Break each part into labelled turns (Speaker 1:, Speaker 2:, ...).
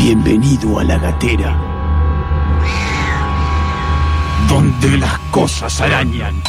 Speaker 1: Bienvenido a la gatera, donde las cosas arañan.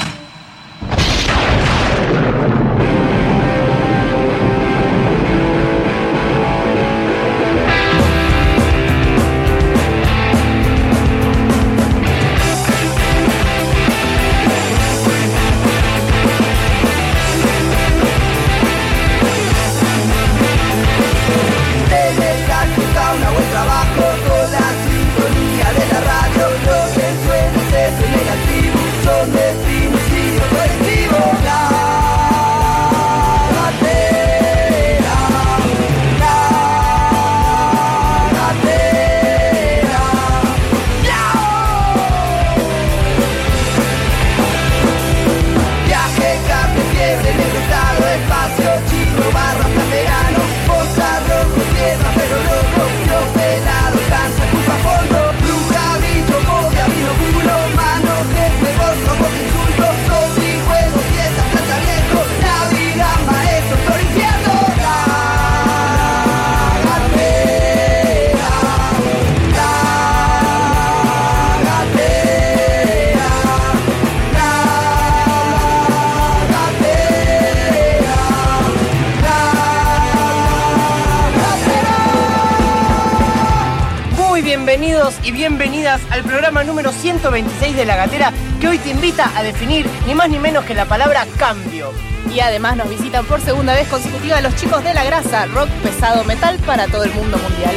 Speaker 2: Bienvenidos y bienvenidas al programa número 126 de La Gatera, que hoy te invita a definir ni más ni menos que la palabra cambio.
Speaker 3: Y además nos visitan por segunda vez consecutiva los chicos de La Grasa, rock pesado metal para todo el mundo mundial.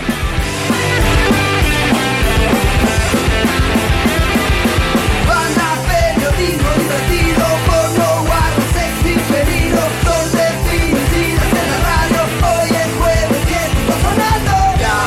Speaker 4: Banda, periodismo divertido, porno, guarro, sexy, pedido, son definidas en la radio, hoy es jueves y está sonando.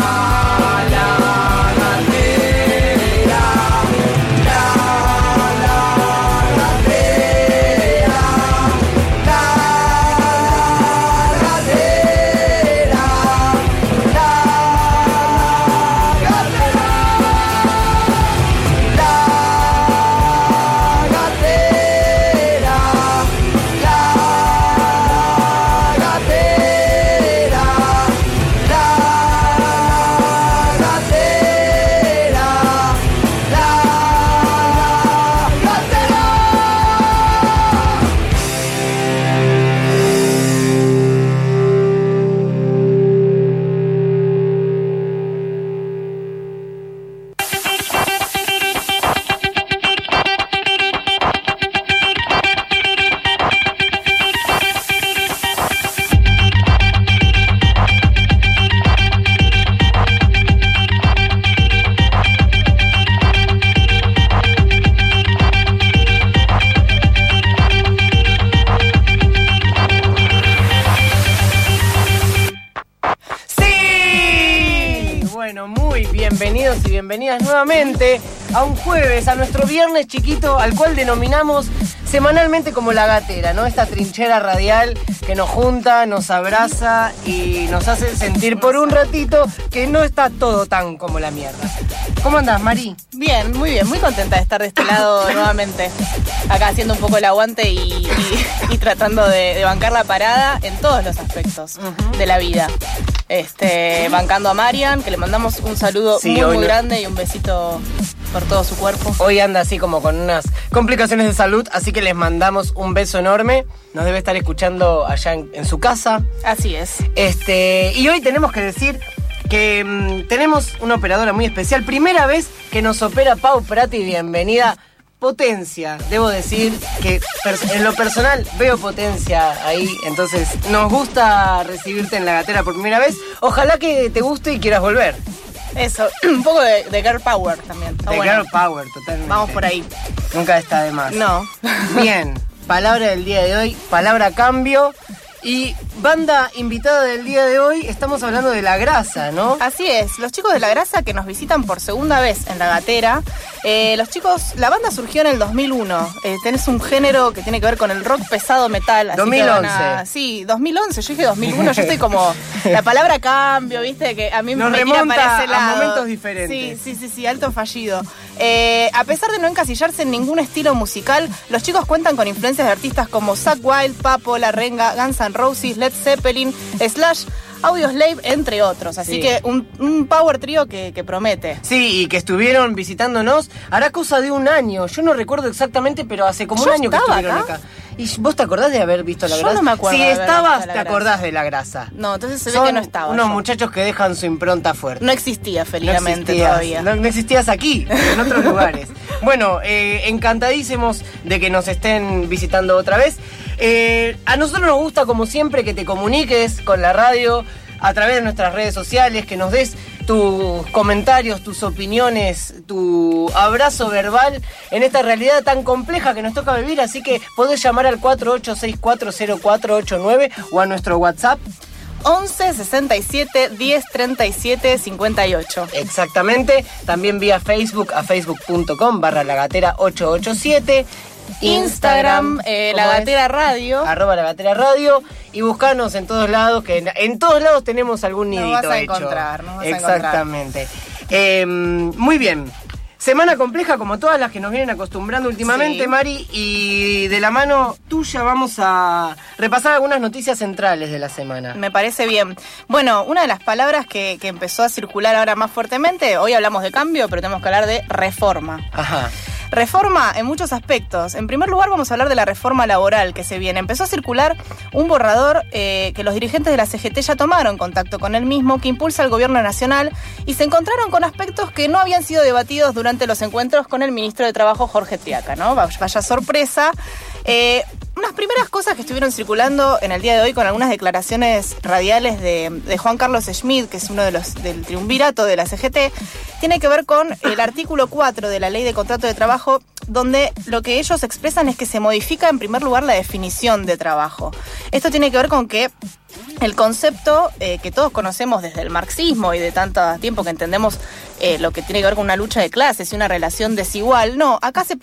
Speaker 2: Bienvenidos y bienvenidas nuevamente a un jueves, a nuestro viernes chiquito, al cual denominamos semanalmente como La Gatera, ¿no? Esta trinchera radial que nos junta, nos abraza y nos hace sentir por un ratito que no está todo tan como la mierda. ¿Cómo andás, Mari?
Speaker 3: Bien, muy contenta de estar de este lado nuevamente. Acá haciendo un poco el aguante y tratando de bancar la parada en todos los aspectos de la vida. Bancando a Marian, que le mandamos un saludo muy grande y un besito por todo su cuerpo.
Speaker 2: Hoy anda así como con unas complicaciones de salud, así que les mandamos un beso enorme. Nos debe estar escuchando allá en su casa.
Speaker 3: Así es.
Speaker 2: Y hoy tenemos que decir que tenemos una operadora muy especial. Primera vez que nos opera Pau Prati, bienvenida. Potencia, debo decir que en lo personal veo potencia ahí, entonces nos gusta recibirte en La Gatera por primera vez. Ojalá que te guste y quieras volver.
Speaker 3: Eso, un poco de girl power también.
Speaker 2: De bueno. Girl power, totalmente.
Speaker 3: Vamos por ahí.
Speaker 2: Nunca está de más.
Speaker 3: No.
Speaker 2: Bien, palabra del día de hoy, palabra cambio. Y banda invitada del día de hoy, estamos hablando de La Grasa, ¿no?
Speaker 3: Así es, los chicos de La Grasa que nos visitan por segunda vez en La Gatera. Los chicos, la banda surgió en el 2001. Tenés un género que tiene que ver con el rock pesado metal. Así
Speaker 2: 2011.
Speaker 3: Sí, 2011, yo dije 2001, yo estoy como... La palabra cambio, viste, que a mí
Speaker 2: nos
Speaker 3: me
Speaker 2: remonta
Speaker 3: tira para ese lado.
Speaker 2: A momentos diferentes.
Speaker 3: Sí, alto fallido. A pesar de no encasillarse en ningún estilo musical, los chicos cuentan con influencias de artistas como Zakk Wylde, Papo, La Renga, Guns N' Roses, Led Zeppelin, Slash, Audioslave, entre otros. Así que un power trío que promete.
Speaker 2: Sí, y que estuvieron visitándonos hará cosa de un año. Yo no recuerdo exactamente, pero hace como un año que estuvieron acá. ¿Y vos te acordás de haber visto la grasa?
Speaker 3: Yo no me acuerdo.
Speaker 2: Si
Speaker 3: de haber
Speaker 2: estabas,
Speaker 3: visto la
Speaker 2: te
Speaker 3: grasa.
Speaker 2: acordás de la grasa.
Speaker 3: No, entonces se ve que no estaba.
Speaker 2: Unos
Speaker 3: yo.
Speaker 2: muchachos que dejan su impronta fuerte.
Speaker 3: No existía, felizmente,
Speaker 2: existías,
Speaker 3: todavía.
Speaker 2: No existías aquí, en otros lugares. Bueno, encantadísimos de que nos estén visitando otra vez. A nosotros nos gusta, como siempre, que te comuniques con la radio a través de nuestras redes sociales, que nos des tus comentarios, tus opiniones, tu abrazo verbal en esta realidad tan compleja que nos toca vivir. Así que podés llamar al 48640489 o a nuestro WhatsApp
Speaker 3: 11 67 10 37 58.
Speaker 2: Exactamente. También vía Facebook a facebook.com/lagatera887.
Speaker 3: Instagram, La Gatera Radio.
Speaker 2: @lagatera radio. Y buscanos en todos lados, que en todos lados tenemos algún nidito
Speaker 3: Nos vas a
Speaker 2: hecho.
Speaker 3: encontrar, nos vas a
Speaker 2: Exactamente. Muy bien. Semana compleja como todas las que nos vienen acostumbrando últimamente,
Speaker 3: Sí.
Speaker 2: Mari, y de la mano tuya vamos a repasar algunas noticias centrales de la semana.
Speaker 3: Me parece bien. Bueno, una de las palabras que empezó a circular ahora más fuertemente, hoy hablamos de cambio, pero tenemos que hablar de reforma.
Speaker 2: Ajá.
Speaker 3: Reforma en muchos aspectos. En primer lugar vamos a hablar de la reforma laboral que se viene. Empezó a circular un borrador que los dirigentes de la CGT ya tomaron contacto con él mismo, que impulsa el gobierno nacional, y se encontraron con aspectos que no habían sido debatidos durante los encuentros con el ministro de Trabajo, Jorge Triaca, ¿no? Vaya sorpresa. Unas primeras cosas que estuvieron circulando en el día de hoy con algunas declaraciones radiales de Juan Carlos Schmidt, que es uno de los del triunvirato de la CGT, tiene que ver con el artículo 4 de la Ley de Contrato de Trabajo, donde lo que ellos expresan es que se modifica en primer lugar la definición de trabajo. Esto tiene que ver con que el concepto que todos conocemos desde el marxismo y de tanto tiempo que entendemos lo que tiene que ver con una lucha de clases y una relación desigual, no, acá se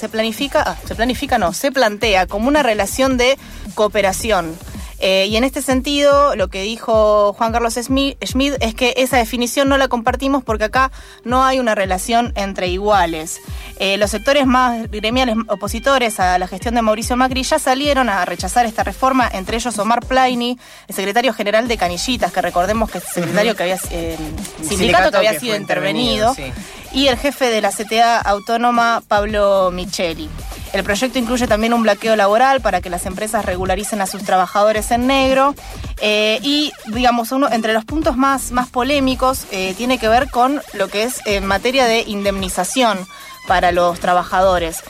Speaker 3: plantea como una relación de cooperación. Y en este sentido, lo que dijo Juan Carlos Schmidt es que esa definición no la compartimos porque acá no hay una relación entre iguales. Los sectores más gremiales opositores a la gestión de Mauricio Macri ya salieron a rechazar esta reforma, entre ellos Omar Plaini, el secretario general de Canillitas, que recordemos que es secretario que había sindicato que había sido intervenido, sí. Y el jefe de la CTA autónoma, Pablo Micheli. El proyecto incluye también un blanqueo laboral para que las empresas regularicen a sus trabajadores en negro. Y, digamos, uno entre los puntos más polémicos tiene que ver con lo que es en materia de indemnización para los trabajadores.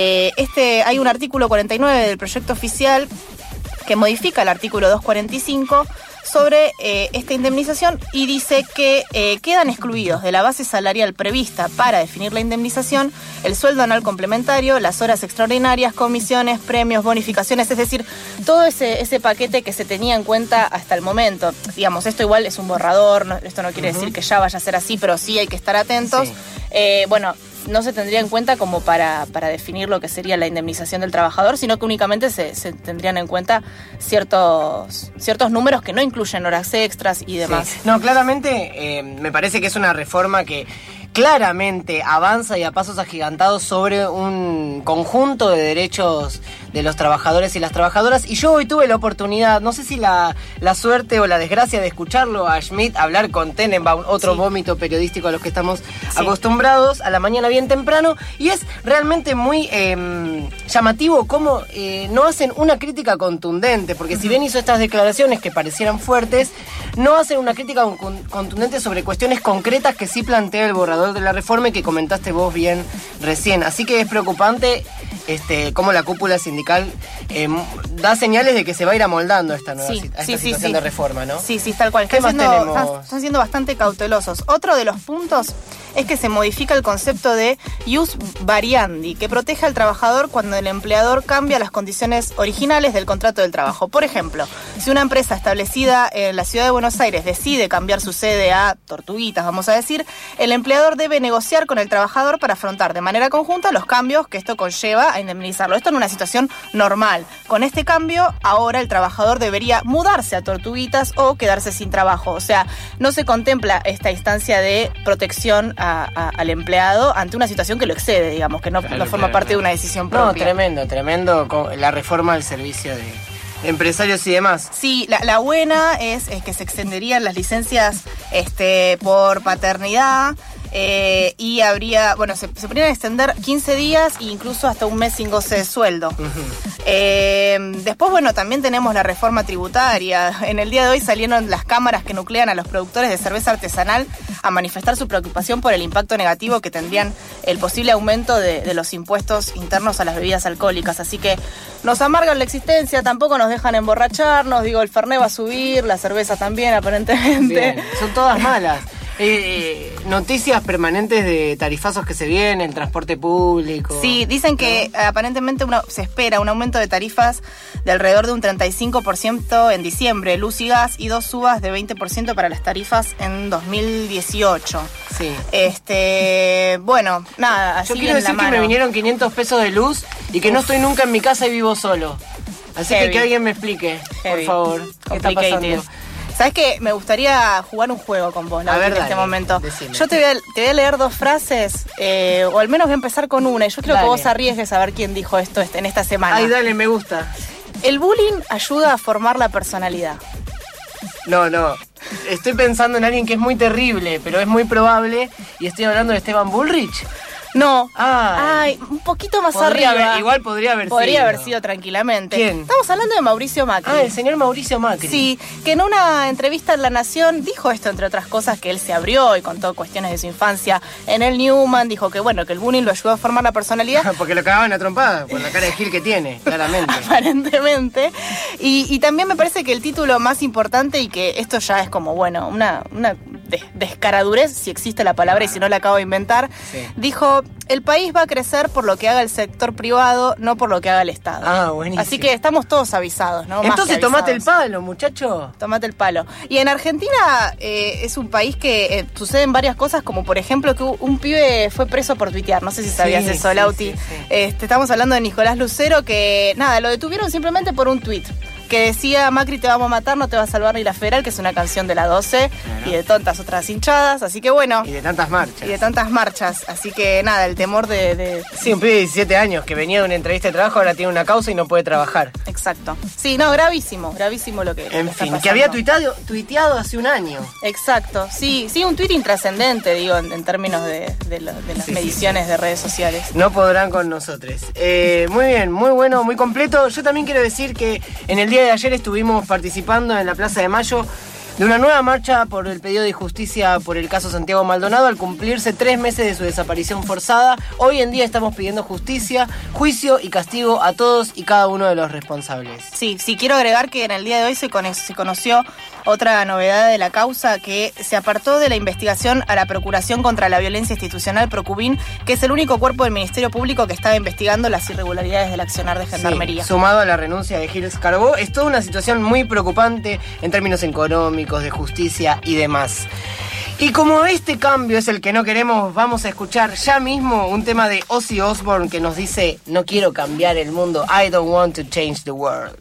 Speaker 3: Hay un artículo 49 del proyecto oficial que modifica el artículo 245 sobre esta indemnización y dice que quedan excluidos de la base salarial prevista para definir la indemnización el sueldo anual complementario, las horas extraordinarias, comisiones, premios, bonificaciones, es decir, todo ese paquete que se tenía en cuenta hasta el momento. Digamos, esto igual es un borrador, esto no quiere decir que ya vaya a ser así, pero sí hay que estar atentos. Sí. No se tendría en cuenta como para definir lo que sería la indemnización del trabajador, sino que únicamente se tendrían en cuenta ciertos números que no incluyen horas extras y demás.
Speaker 2: Sí. No, claramente me parece que es una reforma que claramente avanza y a pasos agigantados sobre un conjunto de derechos de los trabajadores y las trabajadoras. Y yo hoy tuve la oportunidad, no sé si la suerte o la desgracia de escucharlo a Schmidt hablar con Tenenbaum, otro vómito periodístico a los que estamos acostumbrados, a la mañana bien temprano, y es realmente muy llamativo cómo no hacen una crítica contundente, porque si bien hizo estas declaraciones que parecieran fuertes, no hacen una crítica contundente sobre cuestiones concretas que sí plantea el borrador de la reforma y que comentaste vos bien recién. Así que es preocupante cómo la cúpula sindical da señales de que se va a ir amoldando esta nueva situación de reforma, ¿no?
Speaker 3: Sí, tal cual. Están siendo bastante cautelosos. Otro de los puntos es que se modifica el concepto de ius variandi, que protege al trabajador cuando el empleador cambia las condiciones originales del contrato del trabajo. Por ejemplo, si una empresa establecida en la ciudad de Buenos Aires decide cambiar su sede a Tortuguitas, vamos a decir, el empleador debe negociar con el trabajador para afrontar de manera conjunta los cambios que esto conlleva a indemnizarlo. Esto en una situación normal. Con este cambio, ahora el trabajador debería mudarse a Tortuguitas o quedarse sin trabajo. O sea, no se contempla esta instancia de protección al empleado ante una situación que lo excede, digamos, que no forma parte de una decisión propia.
Speaker 2: No, tremendo la reforma del servicio empresarios y demás.
Speaker 3: Sí, la buena es que se extenderían las licencias por paternidad. Y habría, bueno, se podrían extender 15 días e incluso hasta un mes sin goce de sueldo. Después, bueno, también tenemos la reforma tributaria. En el día de hoy salieron las cámaras que nuclean a los productores de cerveza artesanal a manifestar su preocupación por el impacto negativo que tendrían el posible aumento de los impuestos internos a las bebidas alcohólicas. Así que nos amargan la existencia, tampoco nos dejan emborracharnos. Digo, el Fernet va a subir, la cerveza también, aparentemente.
Speaker 2: Bien, son todas malas. Noticias permanentes de tarifazos que se vienen, transporte público.
Speaker 3: Sí, dicen que aparentemente se espera un aumento de tarifas de alrededor de un 35% en diciembre, luz y gas, y 2 subas de 20% para las tarifas en 2018.
Speaker 2: Sí.
Speaker 3: Bueno, nada, así.
Speaker 2: Yo quiero decir que me vinieron 500 pesos de luz y que no estoy nunca en mi casa y vivo solo. Así que alguien me explique, por favor, qué está pasando.
Speaker 3: ¿Sabes qué? Me gustaría jugar un juego con vos, Lauti, en este momento.
Speaker 2: Decime.
Speaker 3: Yo te voy a leer 2 frases, o al menos voy a empezar con una, y yo quiero que vos arriesgues a ver quién dijo esto en esta semana.
Speaker 2: Ay, dale, me gusta.
Speaker 3: El bullying ayuda a formar la personalidad.
Speaker 2: No. Estoy pensando en alguien que es muy terrible, pero es muy probable, y estoy hablando de Esteban Bullrich.
Speaker 3: No.
Speaker 2: Ay,
Speaker 3: un poquito más arriba.
Speaker 2: Igual podría haber sido.
Speaker 3: Podría haber sido tranquilamente.
Speaker 2: ¿Quién?
Speaker 3: Estamos hablando de Mauricio Macri.
Speaker 2: El señor Mauricio Macri.
Speaker 3: Sí, que en una entrevista en La Nación dijo esto, entre otras cosas, que él se abrió y contó cuestiones de su infancia en el Newman. Dijo que, bueno, que el bullying lo ayudó a formar la personalidad.
Speaker 2: Porque lo cagaban a trompada, por la cara de Gil que tiene, claramente.
Speaker 3: Aparentemente. Y también me parece que el título más importante, y que esto ya es como, bueno, una descaradurez, si existe la palabra y si no la acabo de inventar, dijo: el país va a crecer por lo que haga el sector privado, no por lo que haga el Estado.
Speaker 2: Buenísimo.
Speaker 3: Así que estamos todos avisados, ¿no?
Speaker 2: Entonces tomate el palo, muchacho.
Speaker 3: Tomate el palo. Y en Argentina es un país que suceden varias cosas, como por ejemplo que un pibe fue preso por tuitear. No sé si sabías eso, Lauti.
Speaker 2: Sí.
Speaker 3: Estamos hablando de Nicolás Lucero, que nada, lo detuvieron simplemente por un tuit que decía: Macri te vamos a matar, no te va a salvar ni la Federal, que es una canción de la 12, y de tantas otras hinchadas, así que bueno.
Speaker 2: Y de tantas marchas.
Speaker 3: Así que nada, el temor de...
Speaker 2: Sí, un pibe de 17 años que venía de una entrevista de trabajo, ahora tiene una causa y no puede trabajar.
Speaker 3: Exacto. Sí, no, gravísimo lo que
Speaker 2: En
Speaker 3: está
Speaker 2: fin,
Speaker 3: pasando.
Speaker 2: que había tuiteado hace un año.
Speaker 3: Exacto, sí, un tuit intrascendente, digo, en términos de las mediciones de redes sociales.
Speaker 2: No podrán con nosotros. Muy bien, muy bueno, muy completo. Yo también quiero decir que en el día de ayer estuvimos participando en la Plaza de Mayo de una nueva marcha por el pedido de justicia por el caso Santiago Maldonado al cumplirse 3 meses de su desaparición forzada. Hoy en día estamos pidiendo justicia, juicio y castigo a todos y cada uno de los responsables.
Speaker 3: Sí, quiero agregar que en el día de hoy se conoció otra novedad de la causa, que se apartó de la investigación a la Procuración contra la Violencia Institucional, Procubin, que es el único cuerpo del Ministerio Público que estaba investigando las irregularidades del accionar de Gendarmería.
Speaker 2: Sí, sumado a la renuncia de Gil Carbó, es toda una situación muy preocupante en términos económicos, de justicia y demás. Y como este cambio es el que no queremos, vamos a escuchar ya mismo un tema de Ozzy Osbourne que nos dice: no quiero cambiar el mundo, I don't want to change the world.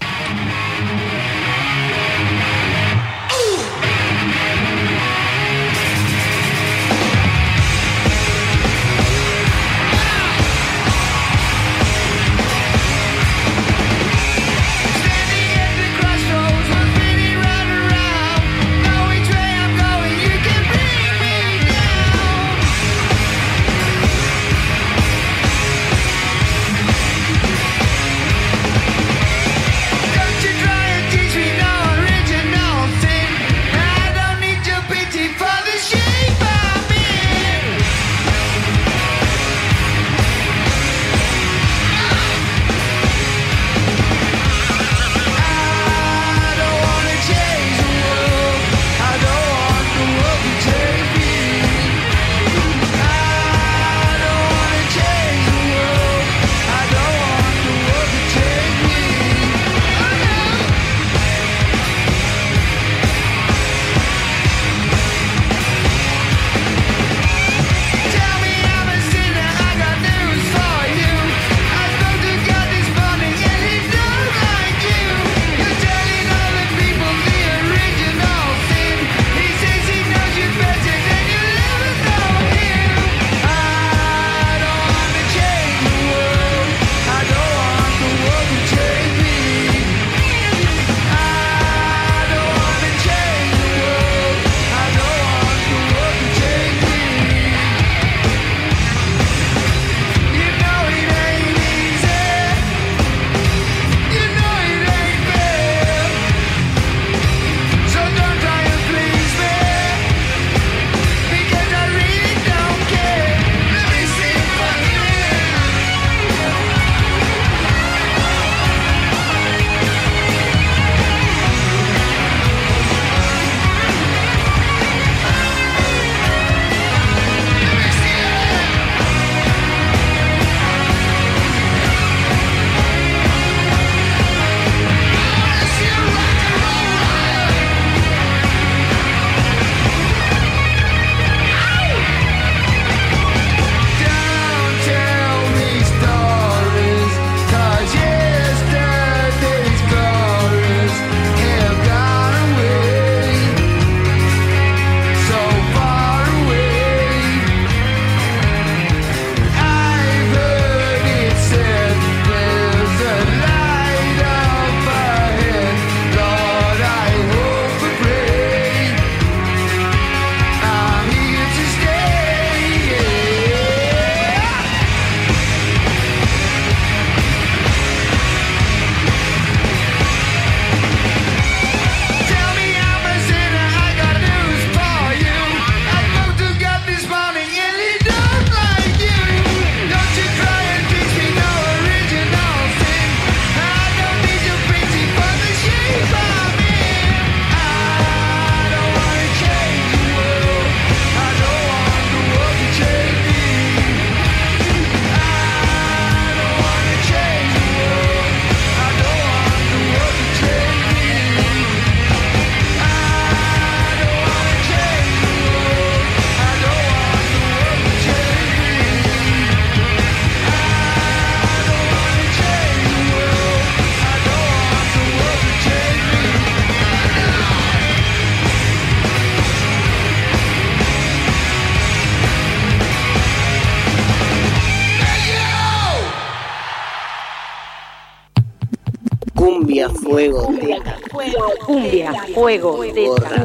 Speaker 2: Cumbia, fuego, teta.
Speaker 5: Cumbia, fuego, teta,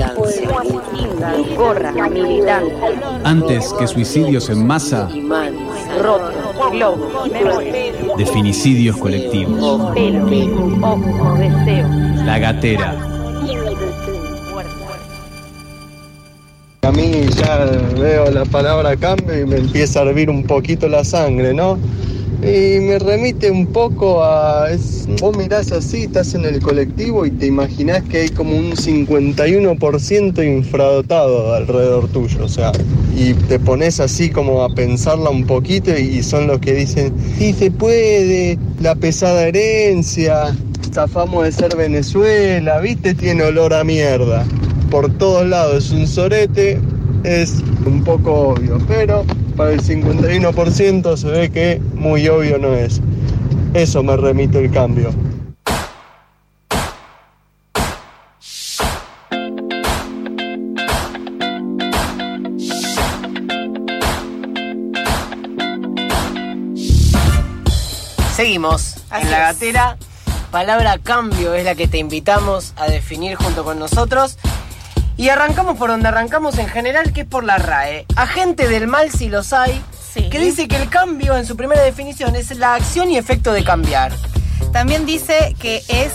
Speaker 5: gorra, militante,
Speaker 1: Antes que suicidios en masa,
Speaker 2: Imán,
Speaker 5: roto, globo,
Speaker 1: de finicidios colectivos.
Speaker 5: pelo, ojos, deseo,
Speaker 1: La Gatera.
Speaker 6: A mí ya veo la palabra cambio y me empieza a hervir un poquito la sangre, ¿no? Y me remite un poco vos mirás así, estás en el colectivo y te imaginás que hay como un 51% infradotado alrededor tuyo, o sea, y te pones así como a pensarla un poquito y son los que dicen, sí se puede, la pesada herencia, zafamos de ser Venezuela, ¿viste? Tiene olor a mierda. Por todos lados es un sorete, es un poco obvio, pero para el 51% se ve que muy obvio no es. Eso me remite el cambio.
Speaker 2: Seguimos
Speaker 3: Así
Speaker 2: en La
Speaker 3: es.
Speaker 2: Gatera. Palabra cambio es la que te invitamos a definir junto con nosotros. Y arrancamos por donde arrancamos en general, que es por la RAE. Agente del mal si los hay,
Speaker 3: Sí.
Speaker 2: que dice que el cambio en su primera definición es la acción y efecto de cambiar.
Speaker 3: También dice que es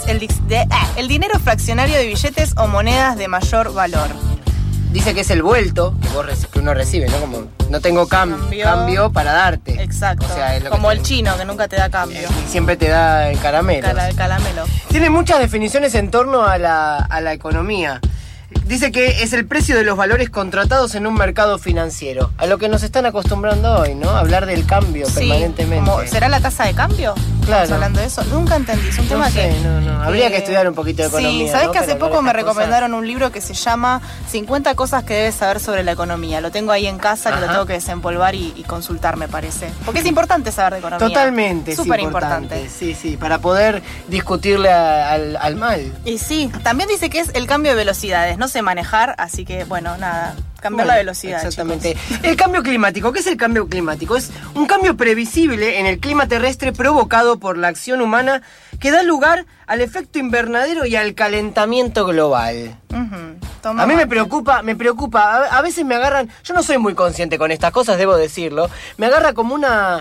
Speaker 3: el dinero fraccionario de billetes o monedas de mayor valor.
Speaker 2: Dice que es el vuelto que uno recibe, ¿no? Como no tengo cambio para darte.
Speaker 3: Exacto.
Speaker 2: O sea, es lo que
Speaker 3: como
Speaker 2: te-
Speaker 3: el chino, que nunca te da cambio.
Speaker 2: Y siempre te da en caramelos.
Speaker 3: Caramelo.
Speaker 2: Tiene muchas definiciones en torno a la economía. Dice que es el precio de los valores contratados en un mercado financiero. A lo que nos están acostumbrando hoy, ¿no? Hablar del cambio
Speaker 3: Sí,
Speaker 2: permanentemente.
Speaker 3: ¿será la tasa de cambio?
Speaker 2: Claro.
Speaker 3: ¿Estamos hablando de eso? Nunca entendí. Es un tema
Speaker 2: No sé,
Speaker 3: que...
Speaker 2: no. Habría que estudiar un poquito de economía.
Speaker 3: Sí, ¿sabés
Speaker 2: ¿no?
Speaker 3: que hace
Speaker 2: Para hablar
Speaker 3: poco
Speaker 2: de
Speaker 3: me
Speaker 2: estas cosas.
Speaker 3: recomendaron un libro que se llama 50 cosas que debes saber sobre la economía? Lo tengo ahí en casa, que lo
Speaker 2: Ajá.
Speaker 3: tengo que desempolvar y consultar, me parece. Porque es importante saber de economía.
Speaker 2: Totalmente, es
Speaker 3: Súper
Speaker 2: importante.
Speaker 3: importante.
Speaker 2: Sí, para poder discutirle al mal.
Speaker 3: Y sí, también dice que es el cambio de velocidades. No sé manejar, así que, bueno, nada. Cambiar la
Speaker 2: Bueno,
Speaker 3: velocidad,
Speaker 2: exactamente.
Speaker 3: chicos.
Speaker 2: El cambio climático. ¿Qué es el cambio climático? Es un cambio previsible en el clima terrestre provocado por la acción humana que da lugar al efecto invernadero y al calentamiento global.
Speaker 3: Ujú. Toma
Speaker 2: A mí me
Speaker 3: mate.
Speaker 2: preocupa. A veces me agarran, yo no soy muy consciente con estas cosas, debo decirlo. Me agarra como una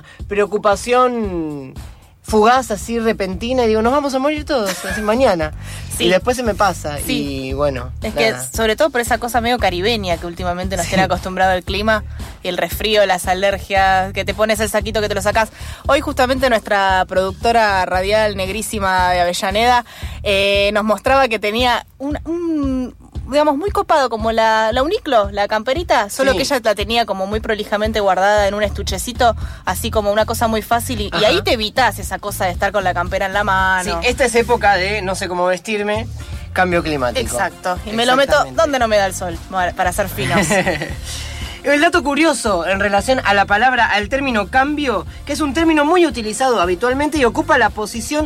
Speaker 2: preocupación fugaz, así repentina, y digo, nos vamos a morir todos así, mañana.
Speaker 3: Sí.
Speaker 2: Y después se me pasa.
Speaker 3: Sí.
Speaker 2: Y bueno.
Speaker 3: Es que
Speaker 2: nada.
Speaker 3: sobre todo por esa cosa medio caribeña que últimamente nos tiene acostumbrado el clima, y el resfrío, las alergias, que te pones el saquito que te lo sacás. Hoy justamente nuestra productora radial negrísima de Avellaneda nos mostraba que tenía un digamos, muy copado, como la Uniclo, la camperita, solo
Speaker 2: Sí.
Speaker 3: que ella la tenía como muy prolijamente guardada en un estuchecito, así como una cosa muy fácil, y
Speaker 2: Ajá.
Speaker 3: ahí te evitás esa cosa de estar con la campera en la mano.
Speaker 2: Sí, esta es época de no sé cómo vestirme, cambio climático.
Speaker 3: Exacto. Y me lo meto donde no me da el sol, para ser finos.
Speaker 2: El dato curioso en relación a la palabra, al término cambio, que es un término muy utilizado habitualmente y ocupa la posición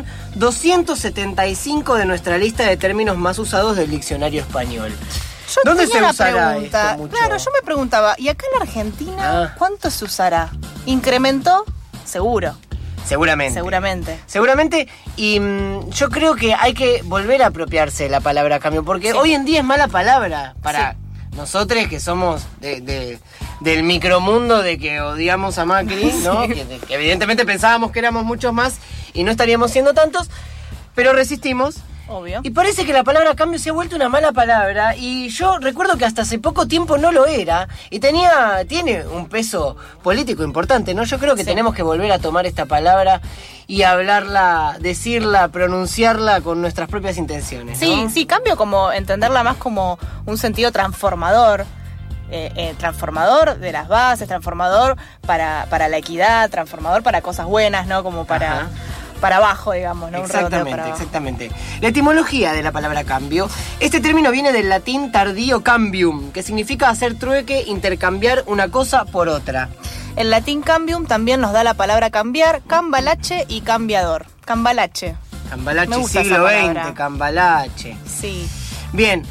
Speaker 2: 275 de nuestra lista de términos más usados del diccionario español.
Speaker 3: Yo
Speaker 2: ¿Dónde
Speaker 3: tenía
Speaker 2: se
Speaker 3: una
Speaker 2: usará
Speaker 3: pregunta.
Speaker 2: esto mucho?
Speaker 3: Claro, yo me preguntaba, ¿y acá en Argentina
Speaker 2: Ah.
Speaker 3: cuánto se usará? ¿Incrementó? Seguro,
Speaker 2: Seguramente.
Speaker 3: seguramente.
Speaker 2: Y yo creo que hay que volver a apropiarse de la palabra cambio, porque
Speaker 3: Sí.
Speaker 2: hoy en día es mala palabra para nosotros que somos del micromundo de que odiamos a Macri, ¿no?
Speaker 3: Sí.
Speaker 2: Que evidentemente pensábamos que éramos muchos más y no estaríamos siendo tantos, pero resistimos.
Speaker 3: Obvio.
Speaker 2: Y parece que la palabra cambio se ha vuelto una mala palabra, y yo recuerdo que hasta hace poco tiempo no lo era, y tiene un peso político importante, ¿no? Yo creo que
Speaker 3: Sí.
Speaker 2: tenemos que volver a tomar esta palabra y hablarla, decirla, pronunciarla con nuestras propias intenciones, ¿no?
Speaker 3: Sí, cambio como entenderla más como un sentido transformador. Transformador de las bases, transformador para la equidad, transformador para cosas buenas, ¿no? Como
Speaker 2: Ajá.
Speaker 3: para abajo, digamos, ¿no? Un redondeo para abajo.
Speaker 2: Exactamente. La etimología de la palabra cambio. Este término viene del latín tardío cambium, que significa hacer trueque, intercambiar una cosa por otra.
Speaker 3: El latín cambium también nos da la palabra cambiar, cambalache y cambiador. Cambalache.
Speaker 2: Cambalache,
Speaker 3: Me gusta
Speaker 2: siglo
Speaker 3: esa palabra.
Speaker 2: XX, cambalache.
Speaker 3: Sí.
Speaker 2: Bien.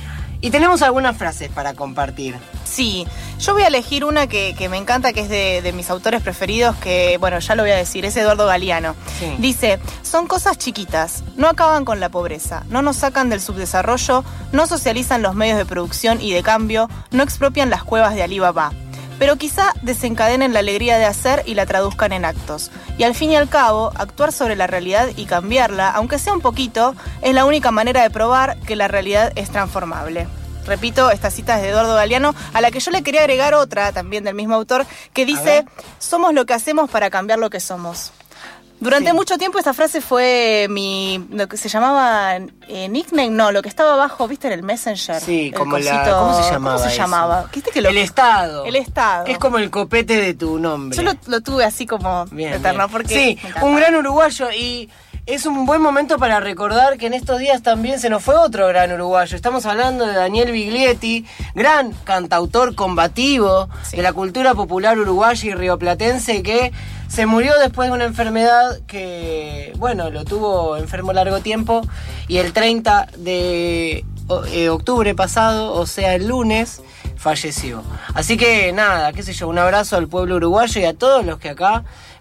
Speaker 2: Y tenemos algunas frases para compartir.
Speaker 3: Sí, yo voy a elegir una que me encanta, que es de mis autores preferidos, que, bueno, ya lo voy a decir, es Eduardo Galeano.
Speaker 2: Sí.
Speaker 3: Dice, son cosas chiquitas, no acaban con la pobreza, no nos sacan del subdesarrollo, no socializan los medios de producción y de cambio, no expropian las cuevas de Alibaba. Pero quizá desencadenen la alegría de hacer y la traduzcan en actos. Y al fin y al cabo, actuar sobre la realidad y cambiarla, aunque sea un poquito, es la única manera de probar que la realidad es transformable. Repito, esta cita es de Eduardo Galeano, a la que yo le quería agregar otra, también del mismo autor, que dice, somos lo que hacemos para cambiar lo que somos. Durante mucho tiempo esta frase fue lo que se llamaba nickname, no, lo que estaba abajo, ¿viste? En el Messenger.
Speaker 2: Sí,
Speaker 3: el
Speaker 2: como
Speaker 3: cosito,
Speaker 2: ¿cómo se llamaba?
Speaker 3: ¿Cómo se llamaba? ¿Viste que
Speaker 2: El Estado.
Speaker 3: El Estado.
Speaker 2: Es como el copete de tu nombre.
Speaker 3: Yo lo tuve así como
Speaker 2: Bien,
Speaker 3: eterno,
Speaker 2: bien.
Speaker 3: porque
Speaker 2: sí,
Speaker 3: me encanta.
Speaker 2: un gran uruguayo, y es un buen momento para recordar que en estos días también se nos fue otro gran uruguayo. Estamos hablando de Daniel Biglietti, gran cantautor combativo de la cultura popular uruguaya y rioplatense, que se murió después de una enfermedad que, bueno, lo tuvo enfermo largo tiempo, y el 30 de octubre pasado, o sea, el lunes, falleció. Así que nada, qué sé yo, un abrazo al pueblo uruguayo y a todos los que acá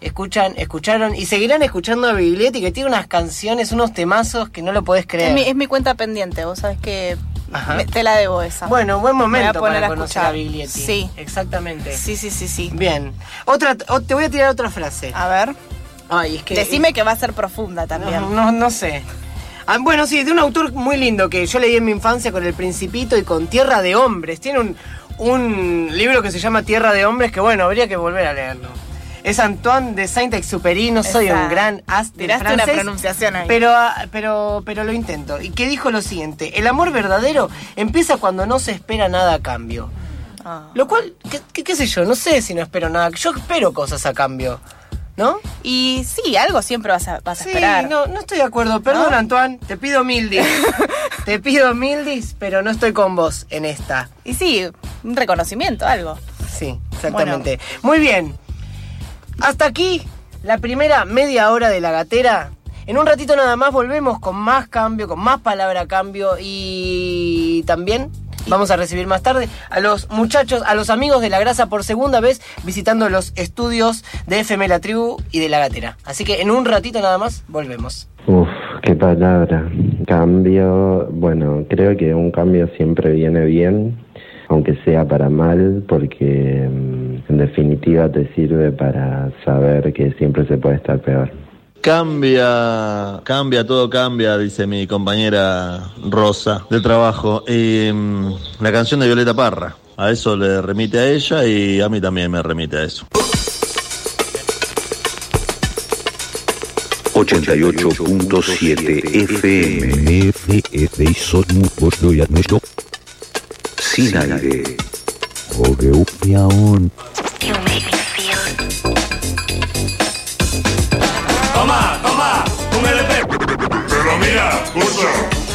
Speaker 2: escucharon y seguirán escuchando a Biglietti, que tiene unas canciones, unos temazos que no lo podés creer.
Speaker 3: Es mi cuenta pendiente, vos sabés que
Speaker 2: Ajá.
Speaker 3: te la debo esa.
Speaker 2: Bueno, buen
Speaker 3: Me voy
Speaker 2: momento
Speaker 3: a poner
Speaker 2: para
Speaker 3: a
Speaker 2: conocer
Speaker 3: escuchar.
Speaker 2: a Biglietti.
Speaker 3: Sí.
Speaker 2: Exactamente.
Speaker 3: Sí.
Speaker 2: Bien. Te voy a tirar otra frase.
Speaker 3: A ver,
Speaker 2: Ay, es que...
Speaker 3: decime que va a ser profunda también.
Speaker 2: No sé. Bueno, sí, de un autor muy lindo que yo leí en mi infancia con El Principito y con Tierra de Hombres. Tiene un libro que se llama Tierra de Hombres que, bueno, habría que volver a leerlo. Es Antoine de Saint-Exupéry, no soy un gran as del
Speaker 3: Tiraste
Speaker 2: francés.
Speaker 3: una pronunciación ahí.
Speaker 2: Pero lo intento. Y que dijo lo siguiente: el amor verdadero empieza cuando no se espera nada a cambio.
Speaker 3: Ah.
Speaker 2: Lo cual, qué sé yo, no sé si no espero nada. Yo espero cosas a cambio, ¿no?
Speaker 3: Y sí, algo siempre vas a
Speaker 2: Sí,
Speaker 3: esperar.
Speaker 2: no estoy de acuerdo. Perdón,
Speaker 3: ¿No?
Speaker 2: Antoine, te pido mildis. Te pido mildis, pero no estoy con vos en esta.
Speaker 3: Y sí, un reconocimiento, algo.
Speaker 2: Sí, exactamente. Muy bien. Hasta aquí la primera media hora de La Gatera. En un ratito nada más volvemos con más cambio, con más palabra cambio, y también vamos a recibir más tarde a los muchachos, a los amigos de La Grasa por segunda vez visitando los estudios de FM La Tribu y de La Gatera. Así que en un ratito nada más volvemos.
Speaker 7: Uf, qué palabra. Cambio, bueno, creo que un cambio siempre viene bien, aunque sea para mal, porque en definitiva te sirve para saber que siempre se puede estar peor.
Speaker 8: Cambia, todo cambia, dice mi compañera Rosa de trabajo. Y la canción de Violeta Parra, a eso le remite a ella y a mí también me remite a eso.
Speaker 9: 88.7 FM. Sin aire.
Speaker 10: Toma, un LP. Pero mira, escucha.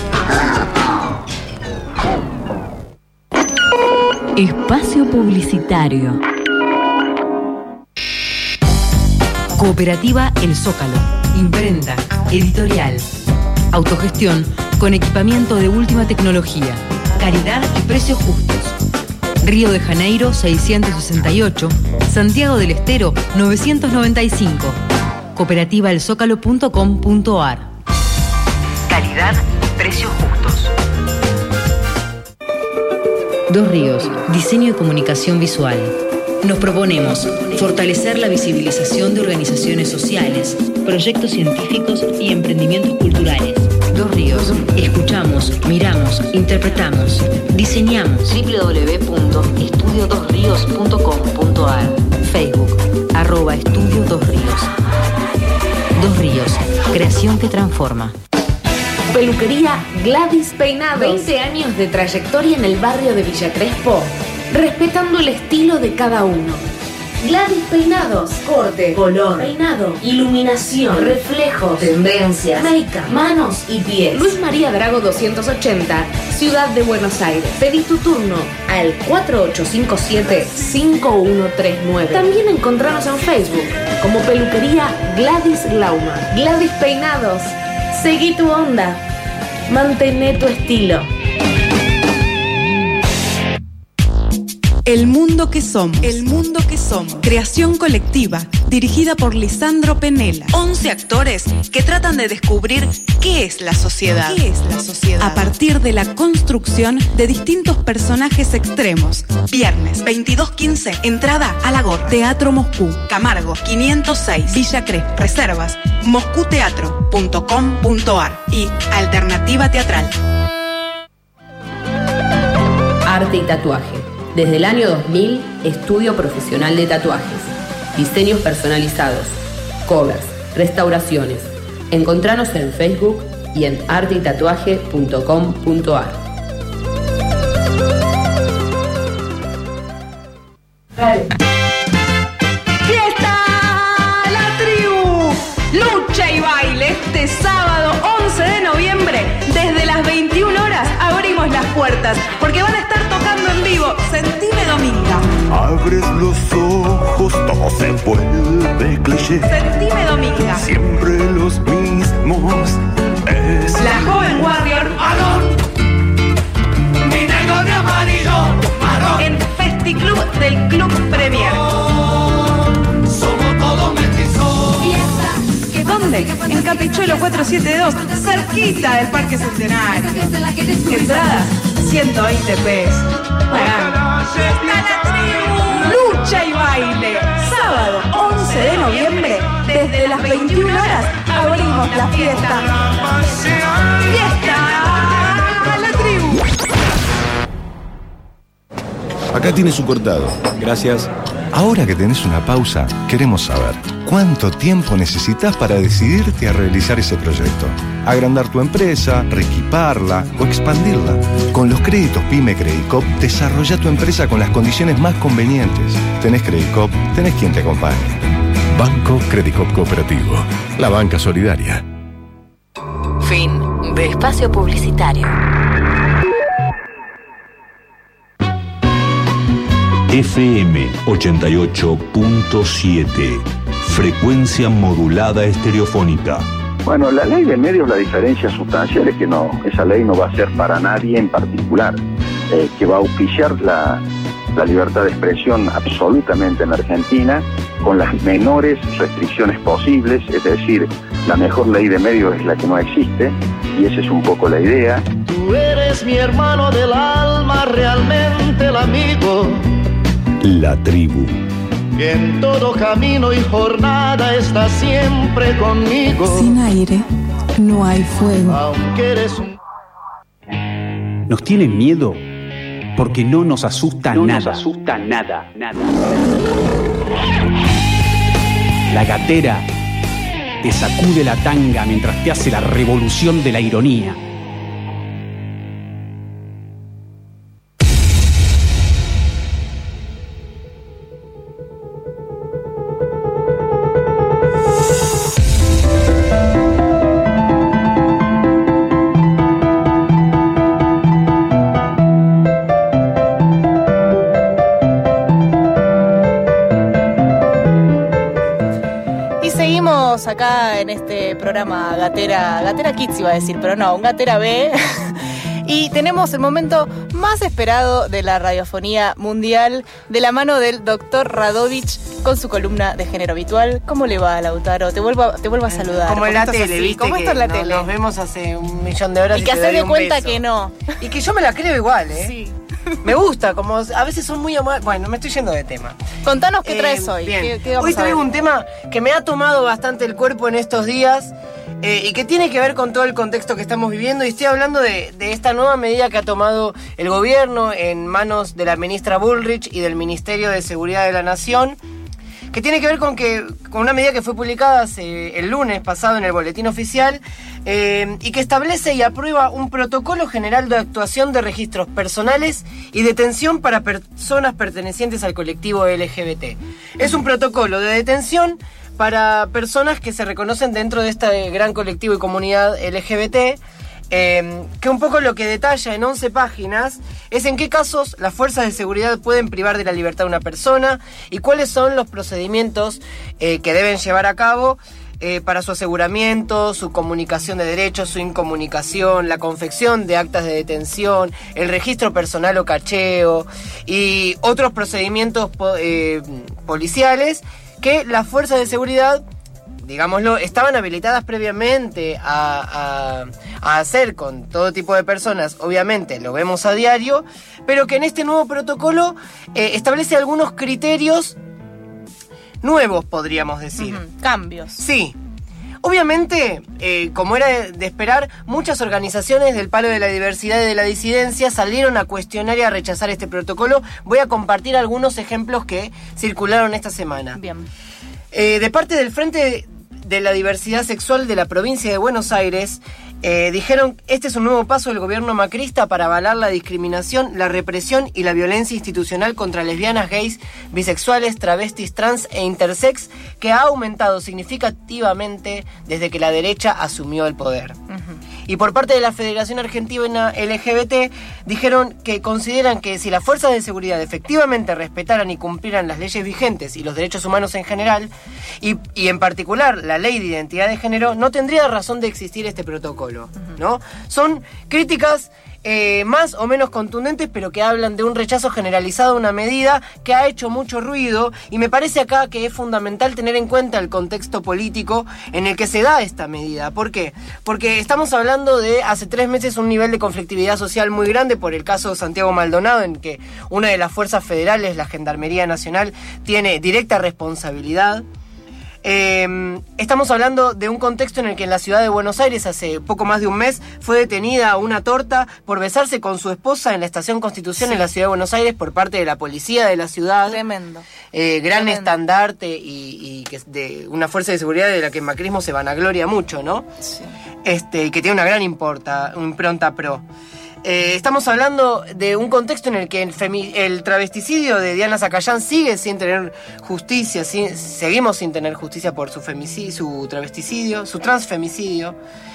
Speaker 11: Espacio publicitario. Cooperativa El Zócalo. Imprenta, editorial, autogestión con equipamiento de última tecnología, calidad y precios justos. Río de Janeiro 668, Santiago del Estero 995. Cooperativaelzócalo.com.ar. Calidad y precios justos. Dos Ríos, diseño y comunicación visual. Nos proponemos fortalecer la visibilización de organizaciones sociales, proyectos científicos y emprendimientos culturales. Dos Ríos. Escuchamos, miramos, interpretamos, diseñamos. www.estudiodosrios.com.ar. Facebook, @Estudio Dos Ríos. Dos Ríos, creación que transforma.
Speaker 12: Peluquería Gladys Peinados. 20 años de trayectoria en el barrio de Villa Crespo, respetando el estilo de cada uno. Gladys Peinados, corte, color, peinado, iluminación, reflejos, tendencias, make-up, manos y pies. Luis María Drago 280, Ciudad de Buenos Aires. Pedí tu turno al 4857-5139. También encontranos en Facebook como Peluquería Gladys Glauma. Gladys Peinados, seguí tu onda, mantén tu estilo.
Speaker 13: El mundo que somos. El mundo que somos. Creación colectiva, dirigida por Lisandro Penela. 11 actores que tratan de descubrir qué es la sociedad. ¿Qué es la sociedad? A partir de la construcción de distintos personajes extremos. Viernes, 22:15, entrada a la gorra. Teatro Moscú, Camargo, 506, Villa Crespo. Reservas, moscuteatro.com.ar y Alternativa Teatral.
Speaker 14: Arte y tatuaje. Desde el año 2000, estudio profesional de tatuajes. Diseños personalizados, covers, restauraciones. Encontranos en Facebook y en arteytatuaje.com.ar.
Speaker 13: ¡Fiesta! ¡La tribu! Lucha y baile este sábado 11 de noviembre. Desde las 21 horas abrimos las puertas porque van a estar tocando en vivo Sentime Dominga.
Speaker 10: Abres los ojos, todo se vuelve cliché.
Speaker 13: Sentime Dominga.
Speaker 10: Siempre los mismos. Es
Speaker 13: La Joven Warrior.
Speaker 10: marrón. Mi negro de amarillo, marrón.
Speaker 13: En Festiclub del Club Premier.
Speaker 10: Somos todos mestizos.
Speaker 13: ¿Dónde? En Capichuelo 472, cerquita del Parque Centenario. Entradas, 120 pesos. Lucha y baile. Sábado 11 de noviembre, desde las 21 horas, abrimos la fiesta. ¡Fiesta! ¡La tribu!
Speaker 15: Acá tiene su cortado. Gracias. Ahora que tenés una pausa, queremos saber ¿cuánto tiempo necesitas para decidirte a realizar ese proyecto? Agrandar tu empresa, reequiparla o expandirla. Con los créditos PYME Credicop, desarrolla tu empresa con las condiciones más convenientes. Tenés Credicop, tenés quien te acompañe.
Speaker 16: Banco Credicop Cooperativo, la banca solidaria.
Speaker 11: Fin de espacio publicitario.
Speaker 17: FM 88.7, frecuencia modulada estereofónica.
Speaker 18: Bueno, la ley de medios, la diferencia sustancial es que esa ley no va a ser para nadie en particular, que va a auspiciar la libertad de expresión absolutamente en la Argentina, con las menores restricciones posibles, es decir, la mejor ley de medios es la que no existe, y esa es un poco la idea.
Speaker 4: Tú eres mi hermano del alma, realmente el amigo.
Speaker 17: La tribu.
Speaker 4: Que en todo camino y jornada está siempre conmigo.
Speaker 13: Sin aire no hay fuego.
Speaker 4: Aunque eres un...
Speaker 1: ¿Nos tienen miedo? Porque no nos asusta nada. La gatera te sacude la tanga mientras te hace la revolución de la ironía.
Speaker 3: Acá en este programa Gatera Kids iba a decir, pero no, un Gatera B. Y tenemos el momento más esperado de la radiofonía mundial, de la mano del Dr. Radovich con su columna de género habitual. ¿Cómo le va, Lautaro? Te vuelvo a saludar.
Speaker 2: Como en la tele, ¿viste?
Speaker 3: Como esto en la tele.
Speaker 2: Nos vemos hace 1.000.000 de horas
Speaker 3: y que haces de cuenta que no.
Speaker 2: Y que yo me la creo igual, ¿eh?
Speaker 3: Sí.
Speaker 2: Me gusta, como a veces son muy amables. Bueno, me estoy yendo de tema.
Speaker 3: Contanos qué traes hoy.
Speaker 2: Bien.
Speaker 3: ¿Qué vamos
Speaker 2: hoy
Speaker 3: a ver?
Speaker 2: traigo un tema que me ha tomado bastante el cuerpo en estos días y que tiene que ver con todo el contexto que estamos viviendo. Y estoy hablando de esta nueva medida que ha tomado el gobierno en manos de la ministra Bullrich y del Ministerio de Seguridad de la Nación, que tiene que ver con una medida que fue publicada el lunes pasado en el Boletín Oficial y que establece y aprueba un protocolo general de actuación de registros personales y detención para personas pertenecientes al colectivo LGBT. Es un protocolo de detención para personas que se reconocen dentro de este gran colectivo y comunidad LGBT, que un poco lo que detalla en 11 páginas es en qué casos las fuerzas de seguridad pueden privar de la libertad a una persona y cuáles son los procedimientos que deben llevar a cabo para su aseguramiento, su comunicación de derechos, su incomunicación, la confección de actas de detención, el registro personal o cacheo y otros procedimientos policiales que las fuerzas de seguridad, digámoslo, estaban habilitadas previamente a hacer con todo tipo de personas. Obviamente lo vemos a diario, pero que en este nuevo protocolo establece algunos criterios nuevos, podríamos decir.
Speaker 3: Cambios.
Speaker 2: Sí. Obviamente, como era de esperar, muchas organizaciones del palo de la diversidad y de la disidencia salieron a cuestionar y a rechazar este protocolo. Voy a compartir algunos ejemplos que circularon esta semana.
Speaker 3: Bien.
Speaker 2: De parte del Frente de la Diversidad Sexual de la provincia de Buenos Aires, dijeron: este es un nuevo paso del gobierno macrista para avalar la discriminación, la represión y la violencia institucional contra lesbianas, gays, bisexuales, travestis, trans e intersex, que ha aumentado significativamente desde que la derecha asumió el poder. Y por parte de la Federación Argentina LGBT, dijeron que consideran que si las fuerzas de seguridad efectivamente respetaran y cumplieran las leyes vigentes y los derechos humanos en general, y en particular la ley de identidad de género, no tendría razón de existir este protocolo, ¿no? Son críticas más o menos contundentes, pero que hablan de un rechazo generalizado a una medida que ha hecho mucho ruido, y me parece acá que es fundamental tener en cuenta el contexto político en el que se da esta medida. ¿Por qué? Porque estamos hablando de hace 3 meses un nivel de conflictividad social muy grande por el caso Santiago Maldonado, en que una de las fuerzas federales, la Gendarmería Nacional, tiene directa responsabilidad. Estamos hablando de un contexto en el que en la ciudad de Buenos Aires hace poco más de un mes fue detenida una torta por besarse con su esposa en la Estación Constitución en la ciudad de Buenos Aires por parte de la policía de la ciudad.
Speaker 3: Tremendo.
Speaker 2: Gran estandarte y que de una fuerza de seguridad de la que el macrismo se vanagloria mucho, ¿no?
Speaker 3: Sí.
Speaker 2: Que tiene una gran impronta pro. Estamos hablando de un contexto en el que el travesticidio de Diana Zacayán sigue sin tener justicia, seguimos sin tener justicia por su travesticidio, su transfemicidio.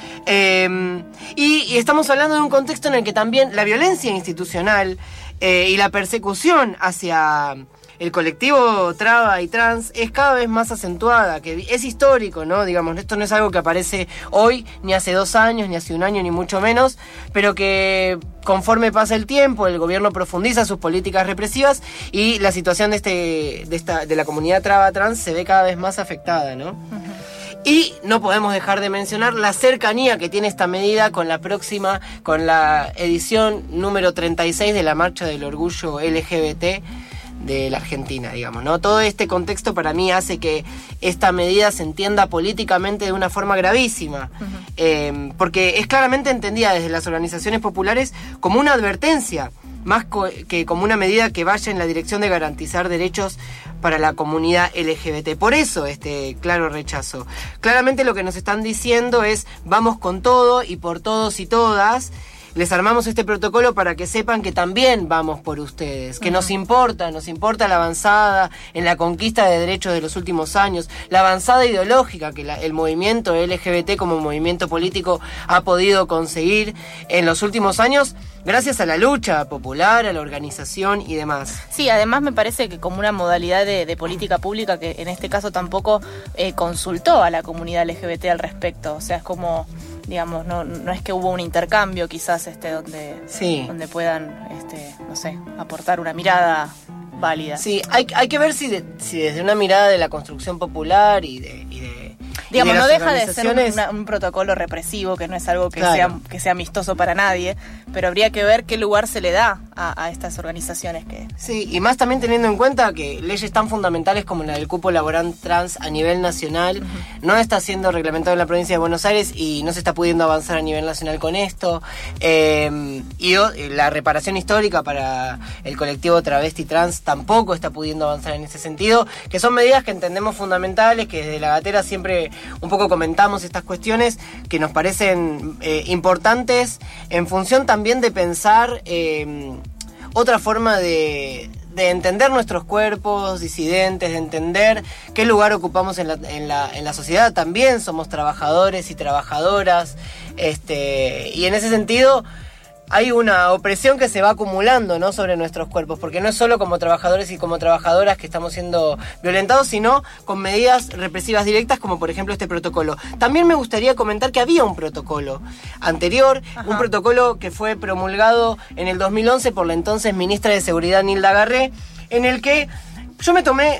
Speaker 2: Y estamos hablando de un contexto en el que también la violencia institucional y la persecución hacia el colectivo traba y trans es cada vez más acentuada, que es histórico, ¿no? Digamos, esto no es algo que aparece hoy, ni hace 2 años, ni hace 1 año, ni mucho menos, pero que conforme pasa el tiempo, el gobierno profundiza sus políticas represivas y la situación de la comunidad traba trans se ve cada vez más afectada, ¿no? Y no podemos dejar de mencionar la cercanía que tiene esta medida con la edición número 36 de la Marcha del Orgullo LGBT de la Argentina, digamos, ¿no? Todo este contexto para mí hace que esta medida se entienda políticamente de una forma gravísima, porque es claramente entendida desde las organizaciones populares como una advertencia, más que como una medida que vaya en la dirección de garantizar derechos para la comunidad LGBT. Por eso este claro rechazo. Claramente lo que nos están diciendo es: vamos con todo y por todos y todas. Les armamos este protocolo para que sepan que también vamos por ustedes, que nos importa la avanzada en la conquista de derechos de los últimos años, la avanzada ideológica que el movimiento LGBT como movimiento político ha podido conseguir en los últimos años, gracias a la lucha popular, a la organización y demás.
Speaker 3: Sí, además me parece que como una modalidad de política pública que en este caso tampoco consultó a la comunidad LGBT al respecto, o sea, es como, digamos, no es que hubo un intercambio quizás donde puedan, no sé, aportar una mirada válida.
Speaker 2: Sí, hay que ver si desde una mirada de la construcción popular y de
Speaker 3: digamos, no deja de ser un protocolo represivo, que no es algo que sea amistoso para nadie, pero habría que ver qué lugar se le da a estas organizaciones que...
Speaker 2: Sí, y más también teniendo en cuenta que leyes tan fundamentales como la del cupo laboral trans a nivel nacional no está siendo reglamentado en la provincia de Buenos Aires y no se está pudiendo avanzar a nivel nacional con esto, y la reparación histórica para el colectivo travesti trans tampoco está pudiendo avanzar en ese sentido, que son medidas que entendemos fundamentales, que desde La Gatera siempre un poco comentamos estas cuestiones que nos parecen importantes en función también de pensar otra forma de entender nuestros cuerpos disidentes, de entender qué lugar ocupamos en la sociedad. También somos trabajadores y trabajadoras, y en ese sentido hay una opresión que se va acumulando, ¿no?, sobre nuestros cuerpos, porque no es solo como trabajadores y como trabajadoras que estamos siendo violentados, sino con medidas represivas directas, como por ejemplo este protocolo. También me gustaría comentar que había un protocolo anterior, un protocolo que fue promulgado en el 2011 por la entonces ministra de Seguridad Nilda Garré, en el que yo me tomé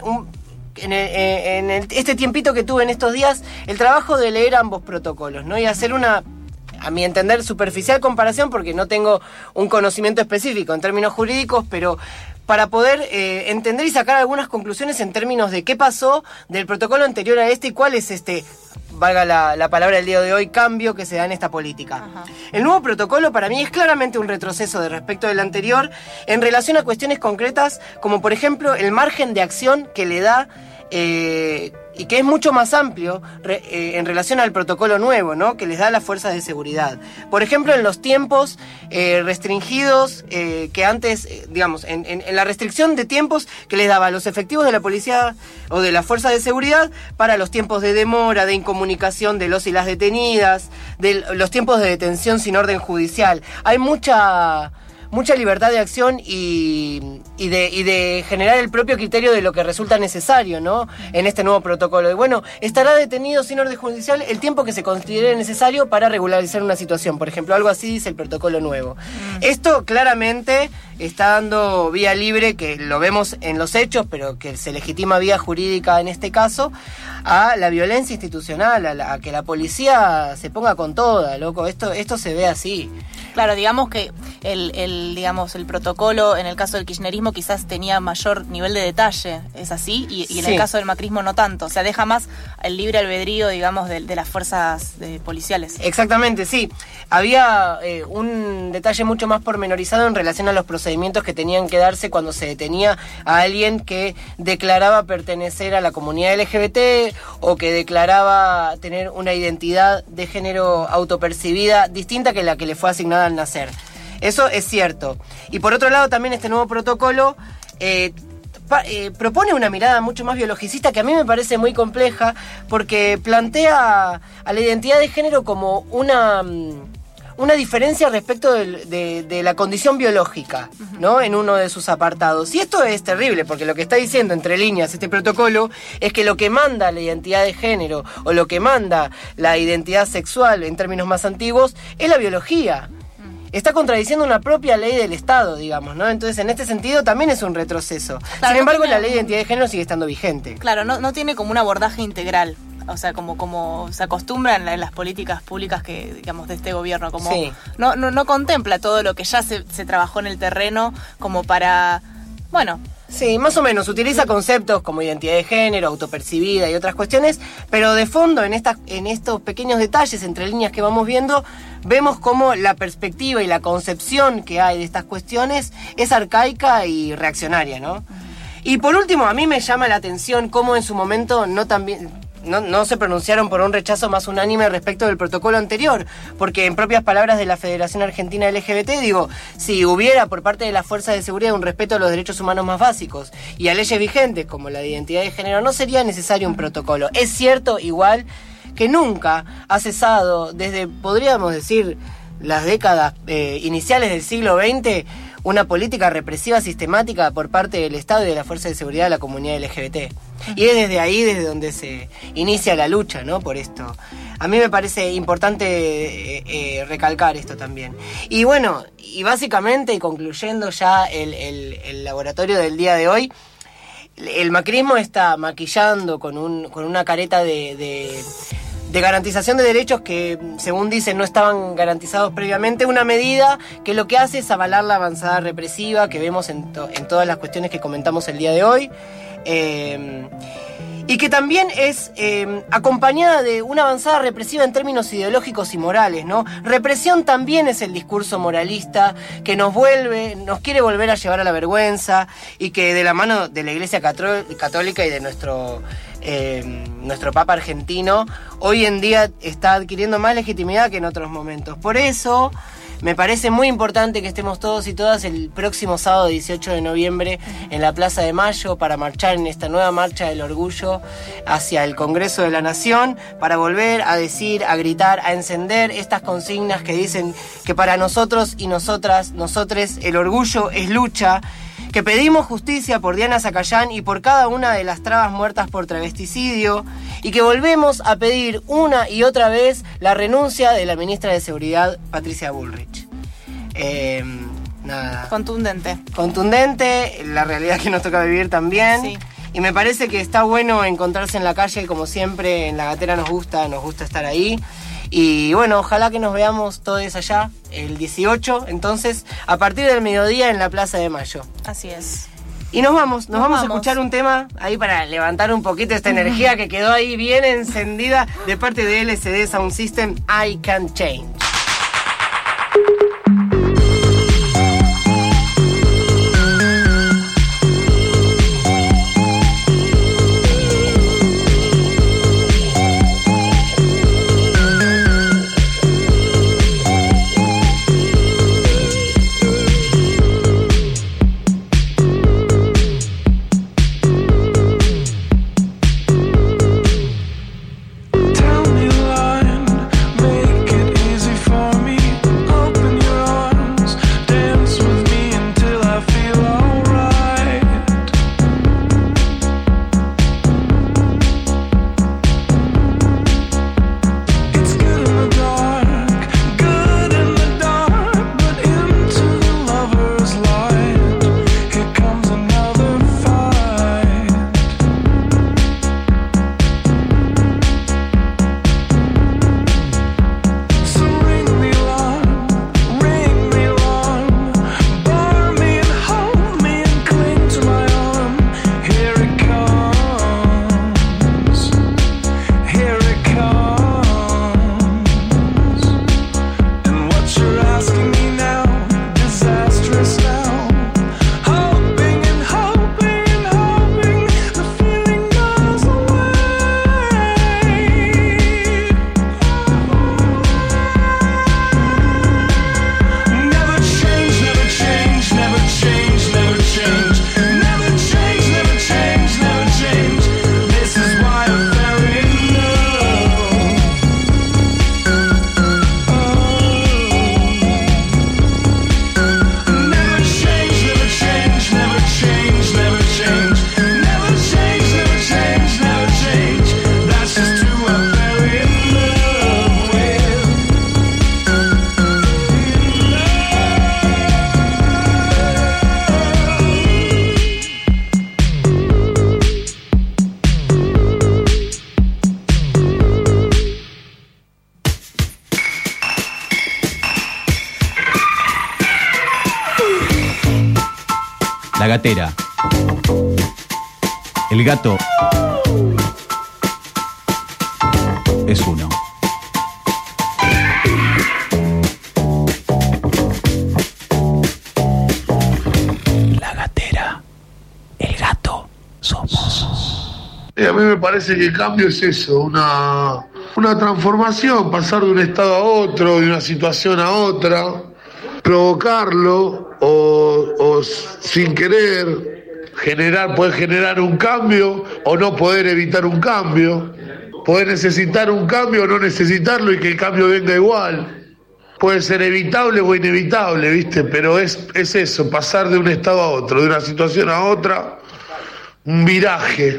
Speaker 2: este tiempito que tuve en estos días, el trabajo de leer ambos protocolos, ¿no?, y hacer una, a mi entender, superficial comparación, porque no tengo un conocimiento específico en términos jurídicos, pero para poder entender y sacar algunas conclusiones en términos de qué pasó del protocolo anterior a este y cuál es valga la palabra del día de hoy, cambio que se da en esta política. El nuevo protocolo para mí es claramente un retroceso de respecto del anterior en relación a cuestiones concretas, como por ejemplo el margen de acción que le da y que es mucho más amplio en relación al protocolo nuevo, ¿no?, que les da a las fuerzas de seguridad. Por ejemplo, en los tiempos restringidos que antes, digamos, en la restricción de tiempos que les daba a los efectivos de la policía o de las fuerzas de seguridad para los tiempos de demora, de incomunicación de los y las detenidas, de los tiempos de detención sin orden judicial. Hay mucha libertad de acción y de generar el propio criterio de lo que resulta necesario, ¿no?, en este nuevo protocolo. Y bueno, estará detenido sin orden judicial el tiempo que se considere necesario para regularizar una situación. Por ejemplo, algo así dice el protocolo nuevo. Esto claramente está dando vía libre, que lo vemos en los hechos, pero que se legitima vía jurídica en este caso, a la violencia institucional, a que la policía se ponga con toda, loco. Esto se ve así.
Speaker 3: Claro, digamos que el protocolo en el caso del kirchnerismo quizás tenía mayor nivel de detalle, ¿es así? Y en el caso del macrismo no tanto, o sea, deja más el libre albedrío, digamos, de las fuerzas policiales.
Speaker 2: Exactamente, sí. Había un detalle mucho más pormenorizado en relación a los procedimientos que tenían que darse cuando se detenía a alguien que declaraba pertenecer a la comunidad LGBT o que declaraba tener una identidad de género autopercibida distinta que la que le fue asignada al nacer. Eso es cierto. Y por otro lado también este nuevo protocolo propone una mirada mucho más biologicista que a mí me parece muy compleja, porque plantea a la identidad de género como una diferencia respecto de la condición biológica, ¿no?, en uno de sus apartados. Y esto es terrible, porque lo que está diciendo entre líneas este protocolo es que lo que manda la identidad de género o lo que manda la identidad sexual en términos más antiguos es la biología. Está contradiciendo una propia ley del Estado, digamos, ¿no? Entonces, en este sentido, también es un retroceso. Claro, sin embargo, la ley de identidad de género sigue estando vigente.
Speaker 3: Claro, no tiene como un abordaje integral. O sea, como se acostumbra en las políticas públicas que, digamos, de este gobierno. Como sí. No contempla todo lo que ya se trabajó en el terreno como para, bueno...
Speaker 2: Sí, más o menos. Utiliza conceptos como identidad de género, autopercibida y otras cuestiones, pero de fondo, en estos pequeños detalles, entre líneas que vamos viendo, vemos cómo la perspectiva y la concepción que hay de estas cuestiones es arcaica y reaccionaria, ¿no? Y por último, a mí me llama la atención cómo en su momento no se pronunciaron por un rechazo más unánime respecto del protocolo anterior, porque en propias palabras de la Federación Argentina LGBT, digo, si hubiera por parte de las fuerzas de seguridad un respeto a los derechos humanos más básicos y a leyes vigentes como la de identidad de género, no sería necesario un protocolo. Es cierto, igual, que nunca ha cesado, desde, podríamos decir, las décadas iniciales del siglo XX, una política represiva sistemática por parte del Estado y de las fuerzas de seguridad de la comunidad LGBT. Y es desde ahí, desde donde se inicia la lucha, ¿no?, por esto. A mí me parece importante recalcar esto también. Y bueno, y básicamente, y concluyendo ya el laboratorio del día de hoy, el macrismo está maquillando con una careta de garantización de derechos que, según dicen, no estaban garantizados previamente, una medida que lo que hace es avalar la avanzada represiva que vemos en todas las cuestiones que comentamos el día de hoy, y que también es acompañada de una avanzada represiva en términos ideológicos y morales, ¿no? Represión también es el discurso moralista que nos quiere volver a llevar a la vergüenza, y que de la mano de la Iglesia Católica y de nuestro Papa argentino, hoy en día está adquiriendo más legitimidad que en otros momentos. Por eso me parece muy importante que estemos todos y todas el próximo sábado 18 de noviembre en la Plaza de Mayo para marchar en esta nueva marcha del orgullo hacia el Congreso de la Nación, para volver a decir, a gritar, a encender estas consignas que dicen que para nosotros y nosotras, nosotres, el orgullo es lucha, que pedimos justicia por Diana Zacayán y por cada una de las trabas muertas por travesticidio, y que volvemos a pedir una y otra vez la renuncia de la ministra de Seguridad, Patricia Bullrich. Nada. Contundente, la realidad que nos toca vivir también. Sí. Y me parece que está bueno encontrarse en la calle, como siempre, en La Gatera nos gusta estar ahí. Y bueno, ojalá que nos veamos todos allá el 18, entonces, a partir del mediodía en la Plaza de Mayo.
Speaker 3: Así es.
Speaker 2: Y nos vamos a escuchar un tema ahí para levantar un poquito esta energía que quedó ahí bien encendida de parte de LCD Sound System, I Can Change.
Speaker 1: La Gatera. El gato es uno. La Gatera. El gato somos.
Speaker 19: A mí me parece que el cambio es eso, una transformación, pasar de un estado a otro, de una situación a otra, provocarlo o sin querer poder generar un cambio o no poder evitar un cambio, poder necesitar un cambio o no necesitarlo y que el cambio venga igual. Puede ser evitable o inevitable, ¿viste? Pero es eso, pasar de un estado a otro, de una situación a otra, un viraje.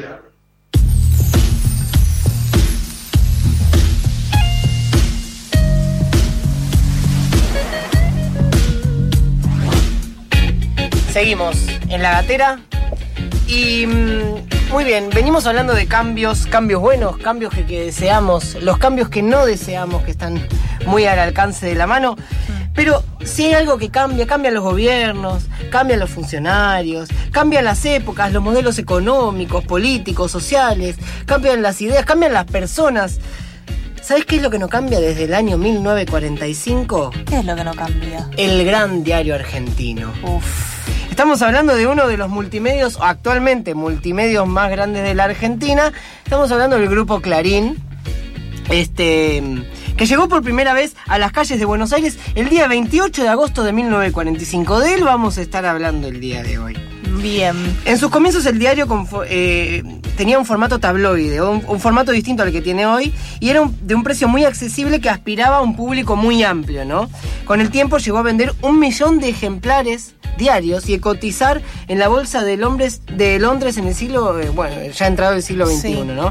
Speaker 2: Seguimos en La Gatera y muy bien, venimos hablando de cambios buenos, cambios que deseamos, los cambios que no deseamos, que están muy al alcance de la mano, pero si hay algo que cambian los gobiernos, cambian los funcionarios, cambian las épocas, los modelos económicos, políticos, sociales, cambian las ideas, cambian las personas. ¿Sabés qué es lo que no cambia desde el año 1945?
Speaker 3: ¿Qué es lo que no cambia?
Speaker 2: El gran diario argentino. Estamos hablando de uno de los multimedios, actualmente multimedios más grandes de la Argentina. Estamos hablando del grupo Clarín, que que llegó por primera vez a las calles de Buenos Aires el día 28 de agosto de 1945. De él vamos a estar hablando el día de hoy.
Speaker 3: Bien.
Speaker 2: En sus comienzos el diario tenía un formato tabloide, un formato distinto al que tiene hoy, y era de un precio muy accesible que aspiraba a un público muy amplio, ¿no? Con el tiempo llegó a vender 1 millón de ejemplares diarios y a cotizar en la bolsa de Londres en el siglo, ya entrado el siglo XXI, sí. ¿No?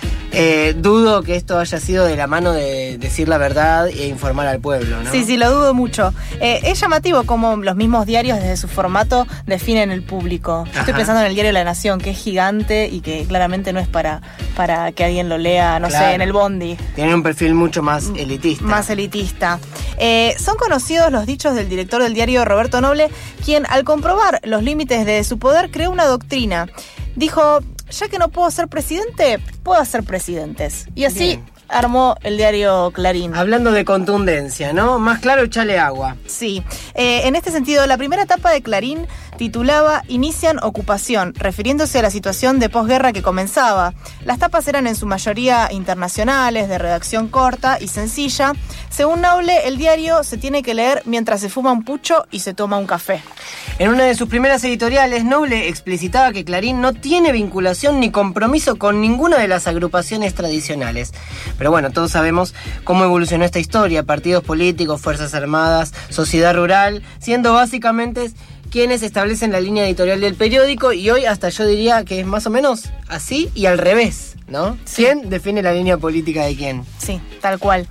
Speaker 2: Dudo que esto haya sido de la mano de decir la verdad e informar al pueblo, ¿no?
Speaker 3: Sí, lo dudo mucho. Es llamativo cómo los mismos diarios desde su formato definen el público. Yo estoy pensando en el diario La Nación, que es gigante y que claramente no es para que alguien lo lea, no sé, en el bondi.
Speaker 2: Tiene un perfil mucho más elitista.
Speaker 3: Más elitista. Son conocidos los dichos del director del diario, Roberto Noble, quien al comprobar los límites de su poder creó una doctrina. Dijo: ya que no puedo ser presidente, puedo hacer presidentes. Y así
Speaker 2: Bien.
Speaker 3: Armó el diario Clarín.
Speaker 2: Hablando de contundencia, ¿no? Más claro, echale agua.
Speaker 3: Sí. En este sentido, la primera etapa de Clarín titulaba Inician ocupación, refiriéndose a la situación de posguerra que comenzaba. Las tapas eran en su mayoría internacionales, de redacción corta y sencilla. Según Noble, el diario se tiene que leer mientras se fuma un pucho y se toma un café.
Speaker 2: En una de sus primeras editoriales, Noble explicitaba que Clarín no tiene vinculación ni compromiso con ninguna de las agrupaciones tradicionales. Pero bueno, todos sabemos cómo evolucionó esta historia: partidos políticos, fuerzas armadas, sociedad rural, siendo básicamente quienes establecen la línea editorial del periódico, y hoy hasta yo diría que es más o menos así y al revés, ¿no? Sí. ¿Quién define la línea política de quién?
Speaker 3: Sí, tal cual.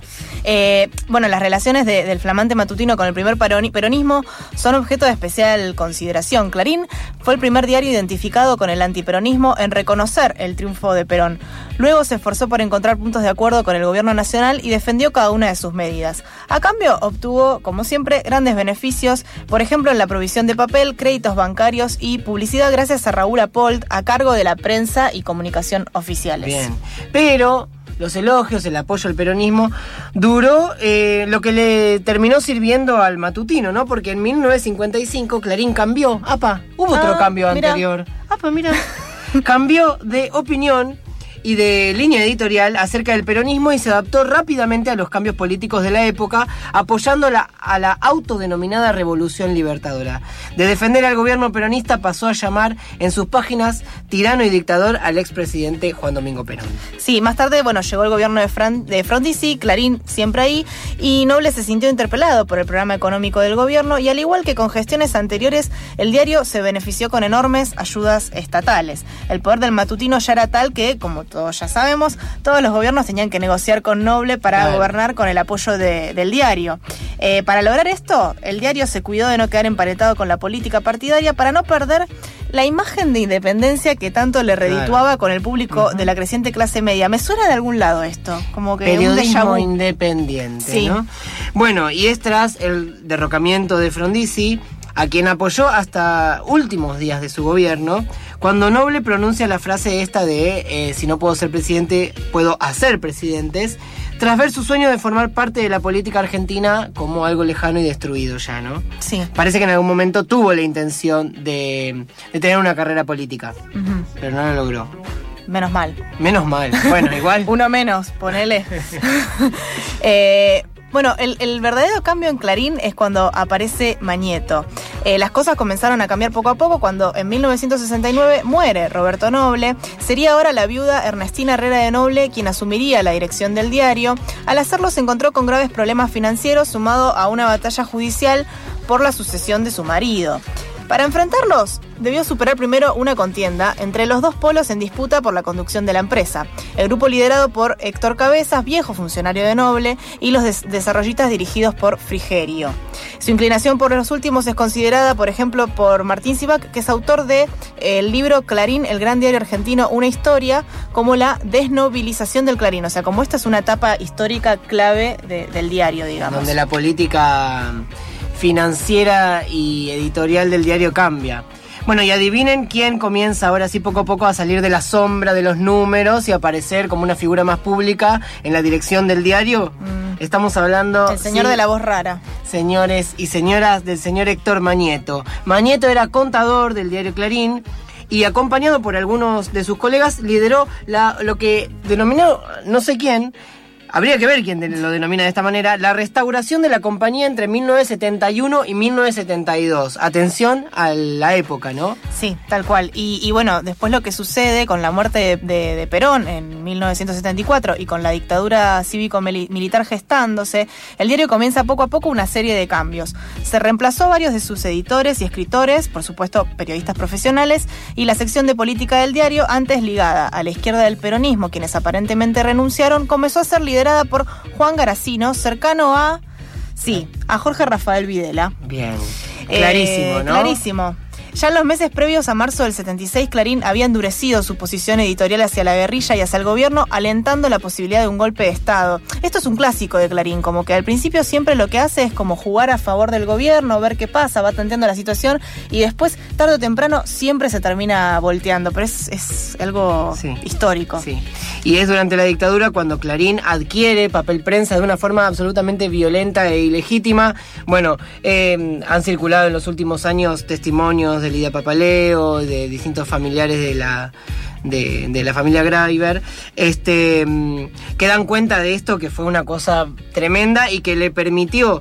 Speaker 3: Bueno, las relaciones del flamante matutino con el primer peronismo son objeto de especial consideración. Clarín fue el primer diario identificado con el antiperonismo en reconocer el triunfo de Perón. Luego se esforzó por encontrar puntos de acuerdo con el gobierno nacional y defendió cada una de sus medidas. A cambio, obtuvo, como siempre, grandes beneficios, por ejemplo, en la provisión de papel, créditos bancarios y publicidad gracias a Raúl Apolt, a cargo de la prensa y comunicación oficiales.
Speaker 2: Bien, pero los elogios, el apoyo al peronismo duró lo que le terminó sirviendo al matutino, ¿no? Porque en 1955 Clarín cambió. Hubo otro cambio anterior. Mira. Cambió de opinión y de línea editorial acerca del peronismo y se adaptó rápidamente a los cambios políticos de la época, apoyando a la autodenominada Revolución Libertadora. De defender al gobierno peronista pasó a llamar en sus páginas tirano y dictador al expresidente Juan Domingo Perón.
Speaker 3: Sí, más tarde, llegó el gobierno de Frondizi, Clarín siempre ahí, y Noble se sintió interpelado por el programa económico del gobierno y, al igual que con gestiones anteriores, el diario se benefició con enormes ayudas estatales. El poder del matutino ya era tal que, como todos ya sabemos, todos los gobiernos tenían que negociar con Noble para gobernar con el apoyo del diario. Para lograr esto, el diario se cuidó de no quedar emparetado con la política partidaria para no perder la imagen de independencia que tanto le redituaba con el público de la creciente clase media. Me suena de algún lado esto, como que
Speaker 2: periodismo un independiente, sí. ¿No? Bueno, y es tras el derrocamiento de Frondizi, a quien apoyó hasta últimos días de su gobierno, cuando Noble pronuncia la frase esta de si no puedo ser presidente, puedo hacer presidentes, tras ver su sueño de formar parte de la política argentina como algo lejano y destruido ya, ¿no?
Speaker 3: Sí.
Speaker 2: Parece que en algún momento tuvo la intención de tener una carrera política, pero no lo logró.
Speaker 3: Menos mal.
Speaker 2: Bueno, igual.
Speaker 3: Uno menos, ponele. Bueno, el verdadero cambio en Clarín es cuando aparece Mañeto. Las cosas comenzaron a cambiar poco a poco cuando en 1969 muere Roberto Noble. Sería ahora la viuda Ernestina Herrera de Noble quien asumiría la dirección del diario. Al hacerlo se encontró con graves problemas financieros sumado a una batalla judicial por la sucesión de su marido. Para enfrentarlos, debió superar primero una contienda entre los dos polos en disputa por la conducción de la empresa. El grupo liderado por Héctor Cabezas, viejo funcionario de Noble, y los desarrollistas dirigidos por Frigerio. Su inclinación por los últimos es considerada, por ejemplo, por Martín Sibach, que es autor de el libro Clarín, el gran diario argentino, una historia, como la desnovilización del Clarín. O sea, como esta es una etapa histórica clave del diario, digamos.
Speaker 2: Donde la política financiera y editorial del diario cambia. Bueno, y adivinen quién comienza ahora sí poco a poco a salir de la sombra de los números y aparecer como una figura más pública en la dirección del diario. Estamos hablando...
Speaker 3: El señor de la voz rara.
Speaker 2: Señores y señoras, del señor Héctor Mañeto. Mañeto era contador del diario Clarín y, acompañado por algunos de sus colegas, lideró lo que denominó no sé quién habría que ver quién lo denomina de esta manera, la restauración de la compañía entre 1971 y 1972. Atención a la época, ¿no?
Speaker 3: Sí, tal cual. Y bueno, después lo que sucede con la muerte de Perón en 1974 y con la dictadura cívico-militar gestándose, el diario comienza poco a poco una serie de cambios. Se reemplazó a varios de sus editores y escritores, por supuesto periodistas profesionales, y la sección de política del diario, antes ligada a la izquierda del peronismo, quienes aparentemente renunciaron, comenzó a ser liderada por Juan Garacino, cercano a Jorge Rafael Videla.
Speaker 2: Bien, clarísimo, ¿no?
Speaker 3: Clarísimo. Ya en los meses previos a marzo del 76, Clarín había endurecido su posición editorial hacia la guerrilla y hacia el gobierno, alentando la posibilidad de un golpe de Estado. Esto es un clásico de Clarín, como que al principio siempre lo que hace es como jugar a favor del gobierno, ver qué pasa, va tanteando la situación y después, tarde o temprano, siempre se termina volteando, pero es algo histórico.
Speaker 2: Sí. Y es durante la dictadura cuando Clarín adquiere papel prensa de una forma absolutamente violenta e ilegítima. Bueno, han circulado en los últimos años testimonios de Lidia Papaleo, de distintos familiares de la familia Graeber, que dan cuenta de esto, que fue una cosa tremenda y que le permitió,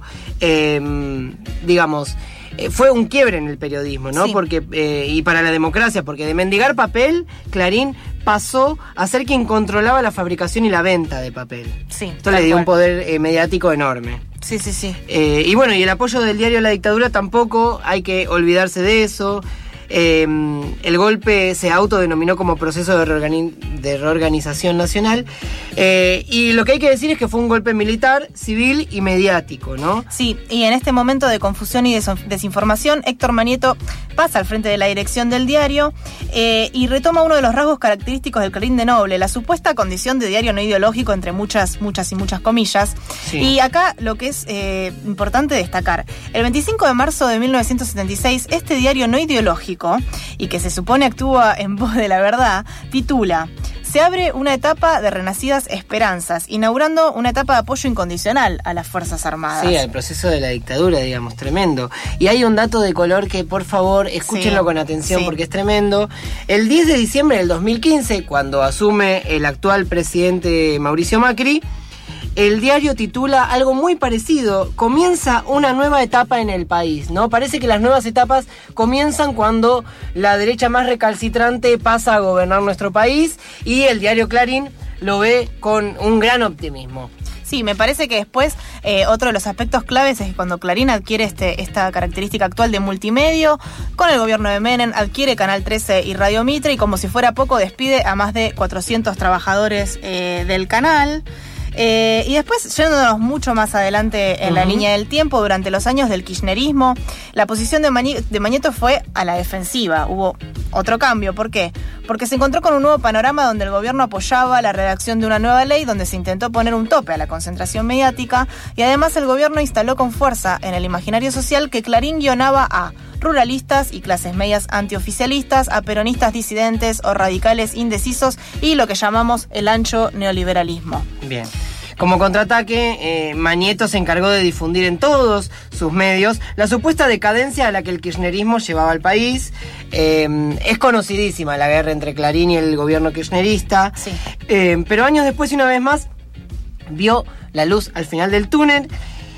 Speaker 2: fue un quiebre en el periodismo, ¿no? Sí. Porque y para la democracia, porque de mendigar papel, Clarín pasó a ser quien controlaba la fabricación y la venta de papel.
Speaker 3: Sí.
Speaker 2: Esto le dio un poder mediático enorme.
Speaker 3: Sí.
Speaker 2: Y bueno, y el apoyo del diario a la dictadura tampoco hay que olvidarse de eso. El golpe se autodenominó como proceso de reorganización nacional, y lo que hay que decir es que fue un golpe militar, civil y mediático, ¿no?
Speaker 3: Sí, y en este momento de confusión y desinformación, Héctor Manieto pasa al frente de la dirección del diario y retoma uno de los rasgos característicos del Clarín de Noble, la supuesta condición de diario no ideológico, entre muchas comillas. Sí. Y acá lo que es importante destacar, el 25 de marzo de 1976, este diario no ideológico, y que se supone actúa en voz de la verdad, titula: se abre una etapa de renacidas esperanzas, inaugurando una etapa de apoyo incondicional a las Fuerzas Armadas.
Speaker 2: Sí, al proceso de la dictadura, digamos, tremendo. Y hay un dato de color que, por favor, escúchenlo con atención, porque es tremendo. El 10 de diciembre del 2015, cuando asume el actual presidente Mauricio Macri, el diario titula algo muy parecido: comienza una nueva etapa en el país, ¿no? Parece que las nuevas etapas comienzan cuando la derecha más recalcitrante pasa a gobernar nuestro país, y el diario Clarín lo ve con un gran optimismo.
Speaker 3: Sí, me parece que después otro de los aspectos claves es que cuando Clarín adquiere esta característica actual de multimedio, con el gobierno de Menem, adquiere Canal 13 y Radio Mitre, y como si fuera poco despide a más de 400 trabajadores del canal. Y después, yéndonos mucho más adelante en la línea del tiempo, durante los años del kirchnerismo, la posición de Manieto fue a la defensiva. Hubo otro cambio. ¿Por qué? Porque se encontró con un nuevo panorama donde el gobierno apoyaba la redacción de una nueva ley, donde se intentó poner un tope a la concentración mediática, y además el gobierno instaló con fuerza en el imaginario social que Clarín guionaba a ruralistas y clases medias antioficialistas, a peronistas disidentes o radicales indecisos, y lo que llamamos el ancho neoliberalismo.
Speaker 2: Bien. Como contraataque, Manieto se encargó de difundir en todos sus medios la supuesta decadencia a la que el kirchnerismo llevaba al país. Es conocidísima la guerra entre Clarín y el gobierno kirchnerista,
Speaker 3: sí.
Speaker 2: Pero años después, y una vez más, vio la luz al final del túnel.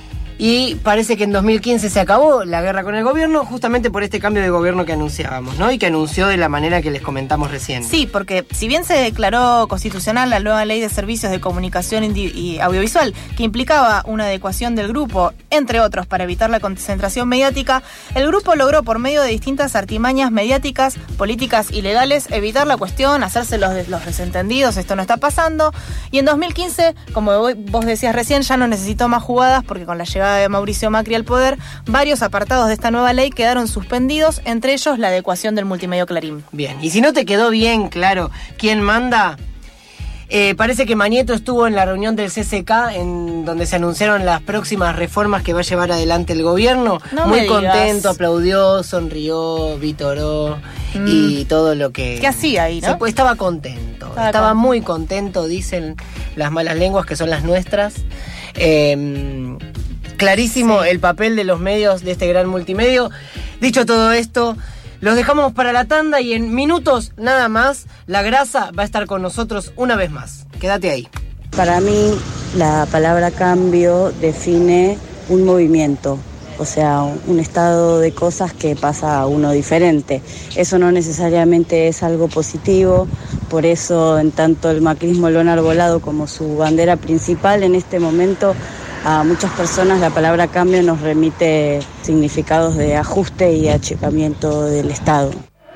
Speaker 2: Y parece que en 2015 se acabó la guerra con el gobierno, justamente por este cambio de gobierno que anunciábamos, ¿no? Y que anunció de la manera que les comentamos recién.
Speaker 3: Sí, porque si bien se declaró constitucional la nueva ley de servicios de comunicación y audiovisual, que implicaba una adecuación del grupo, entre otros, para evitar la concentración mediática, el grupo logró, por medio de distintas artimañas mediáticas, políticas y legales, evitar la cuestión, hacerse los desentendidos, esto no está pasando. Y en 2015, como vos decías recién, ya no necesitó más jugadas, porque con la llegada de Mauricio Macri al poder, varios apartados de esta nueva ley quedaron suspendidos, entre ellos la adecuación del multimedio Clarín.
Speaker 2: Bien, y si no te quedó bien claro quién manda, parece que Manieto estuvo en la reunión del CCK, en donde se anunciaron las próximas reformas que va a llevar adelante el gobierno. Muy contento, aplaudió, sonrió, vitoró y todo lo que...
Speaker 3: ¿Qué hacía ahí, no?
Speaker 2: Estaba contento, estaba muy contento, dicen las malas lenguas, que son las nuestras. Clarísimo el papel de los medios de este gran multimedio. Dicho todo esto, los dejamos para la tanda y en minutos nada más la grasa va a estar con nosotros una vez más. Quédate ahí.
Speaker 20: Para mí, la palabra cambio define un movimiento, o sea, un estado de cosas que pasa a uno diferente. Eso no necesariamente es algo positivo, por eso en tanto el macrismo lo han arbolado como su bandera principal, en este momento a muchas personas la palabra cambio nos remite significados de ajuste y achicamiento del Estado.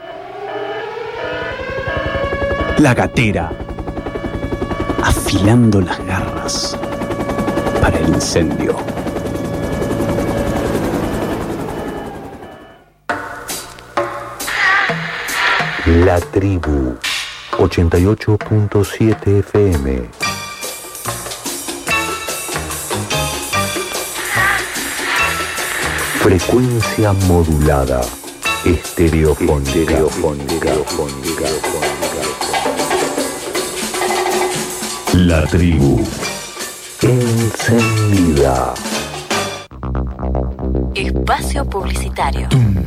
Speaker 1: La gatera, afilando las garras para el incendio.
Speaker 17: La Tribu, 88.7 FM. Frecuencia modulada, estereofónica. La Tribu, encendida.
Speaker 11: Espacio publicitario.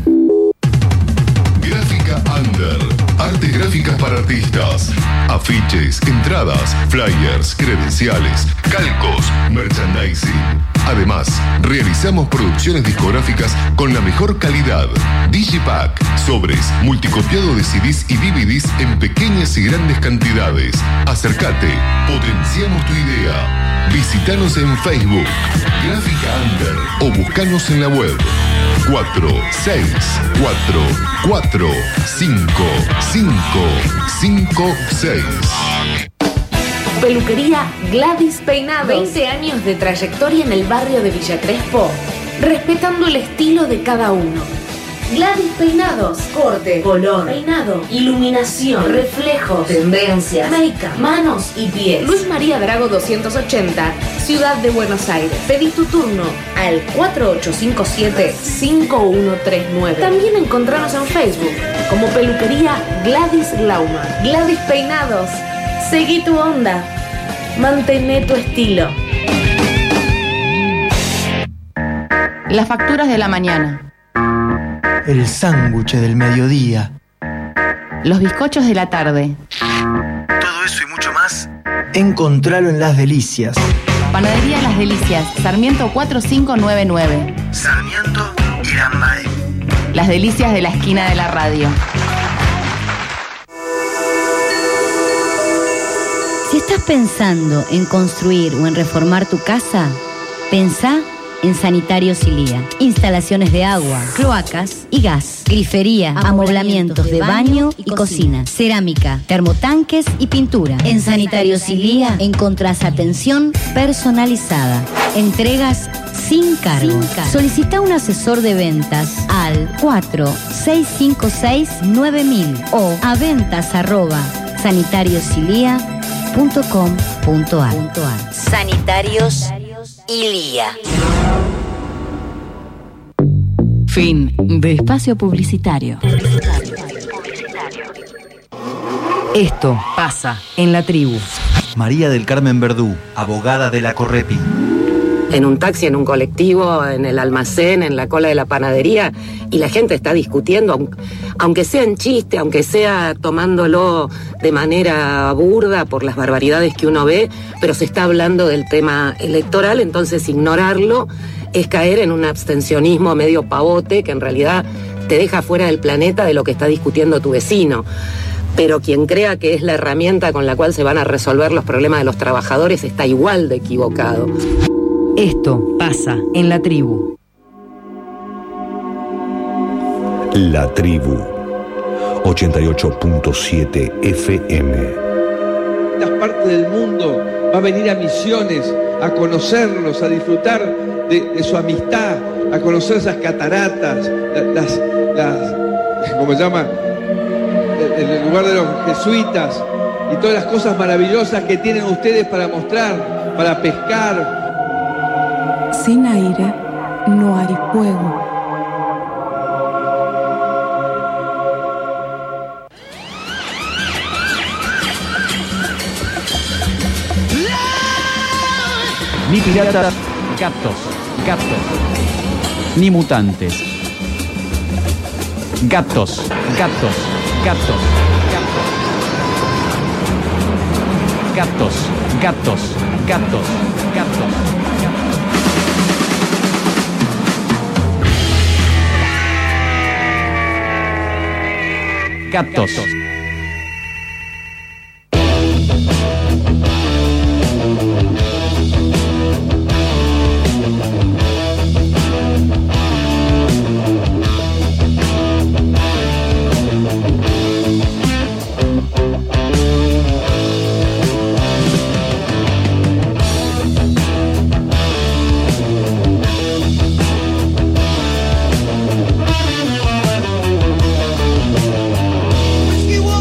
Speaker 21: Gráfica Under. Artes gráficas para artistas. Afiches, entradas, flyers, credenciales, calcos, merchandising. Además, realizamos producciones discográficas con la mejor calidad. Digipack, sobres, multicopiado de CDs y DVDs en pequeñas y grandes cantidades. Acércate, potenciamos tu idea. Visítanos en Facebook, Gráfica Under, o buscanos en la web 4644555556.
Speaker 12: Peluquería Gladys Peinados. 20 años de trayectoria en el barrio de Villa Crespo, respetando el estilo de cada uno. Gladys Peinados, corte, color, peinado, iluminación, reflejos, tendencias, make-up, manos y pies. Luis María Drago 280, Ciudad de Buenos Aires. Pedí tu turno al 4857-5139. También encontranos en Facebook como Peluquería Gladys Glauma. Gladys Peinados, seguí tu onda, mantené tu estilo.
Speaker 22: Las facturas de la mañana.
Speaker 23: El sándwich del mediodía.
Speaker 22: Los bizcochos de la tarde.
Speaker 23: Todo eso y mucho más, encontralo en Las Delicias.
Speaker 22: Panadería Las Delicias, Sarmiento 4599.
Speaker 23: Sarmiento y Lambae.
Speaker 22: Las Delicias de la esquina de la radio.
Speaker 24: Si estás pensando en construir o en reformar tu casa, pensá en Sanitarios Ilía. Instalaciones de agua, cloacas y gas, grifería, amoblamientos de baño y cocina, cerámica, termotanques y pintura. En Sanitarios Ilía encontrás atención personalizada, entregas sin cargo. Solicita un asesor de ventas al 4656-9000 o a ventas@sanitariosilia.com.ar. Sanitarios Ilía.
Speaker 11: Fin de espacio publicitario. Esto pasa en La Tribu.
Speaker 23: María del Carmen Verdú, abogada de la Correpi.
Speaker 25: En un taxi, en un colectivo, en el almacén, en la cola de la panadería, y la gente está discutiendo, aunque sea en chiste, aunque sea tomándolo de manera burda por las barbaridades que uno ve, pero se está hablando del tema electoral, entonces ignorarlo es caer en un abstencionismo medio pavote que en realidad te deja fuera del planeta de lo que está discutiendo tu vecino. Pero quien crea que es la herramienta con la cual se van a resolver los problemas de los trabajadores está igual de equivocado.
Speaker 11: Esto pasa en La Tribu.
Speaker 17: La Tribu, 88.7 FM.
Speaker 26: Las partes del mundo va a venir a Misiones a conocerlos, a disfrutar de su amistad, a conocer esas cataratas, ¿cómo se llama? El lugar de los jesuitas y todas las cosas maravillosas que tienen ustedes para mostrar, para pescar.
Speaker 13: Sin aire no hay fuego.
Speaker 1: Ni piratas, gatos. Ni mutantes. Gatos. Gatos, gatos, gatos. Gatos.
Speaker 4: Whiskey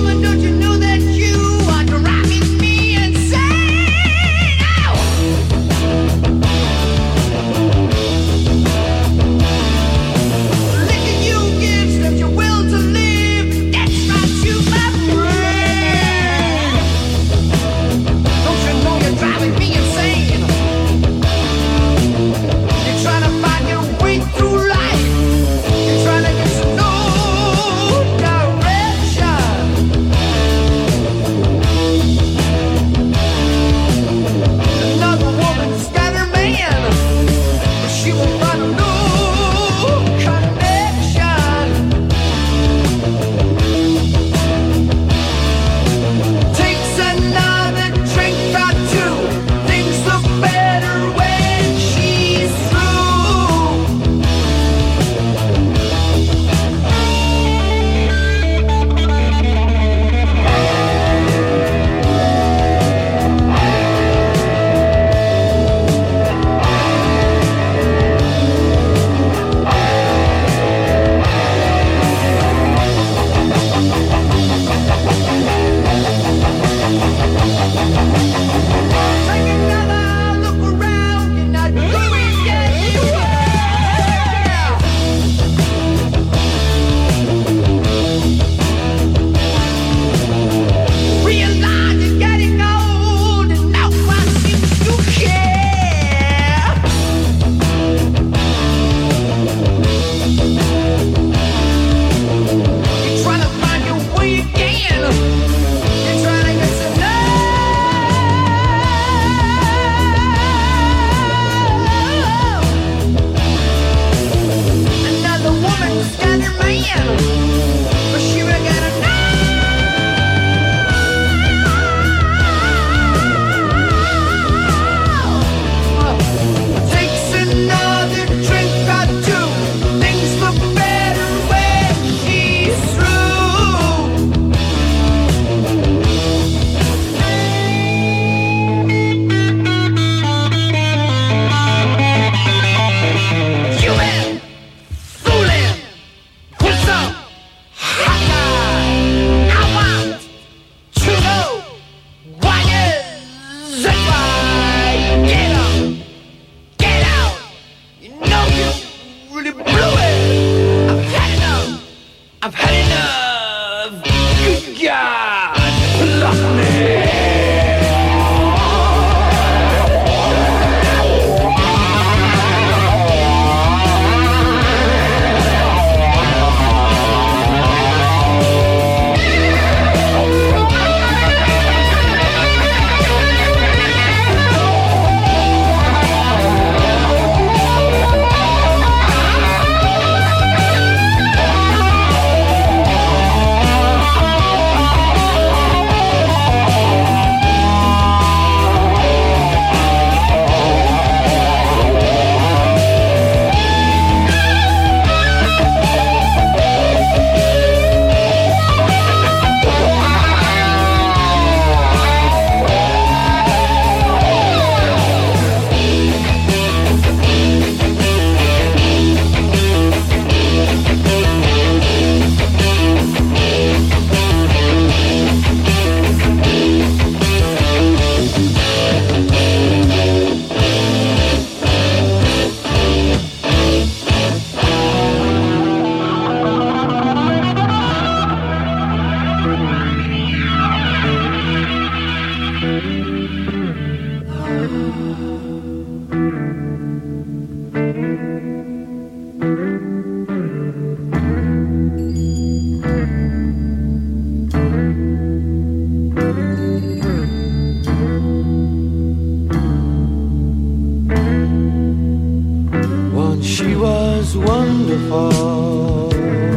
Speaker 4: was wonderful.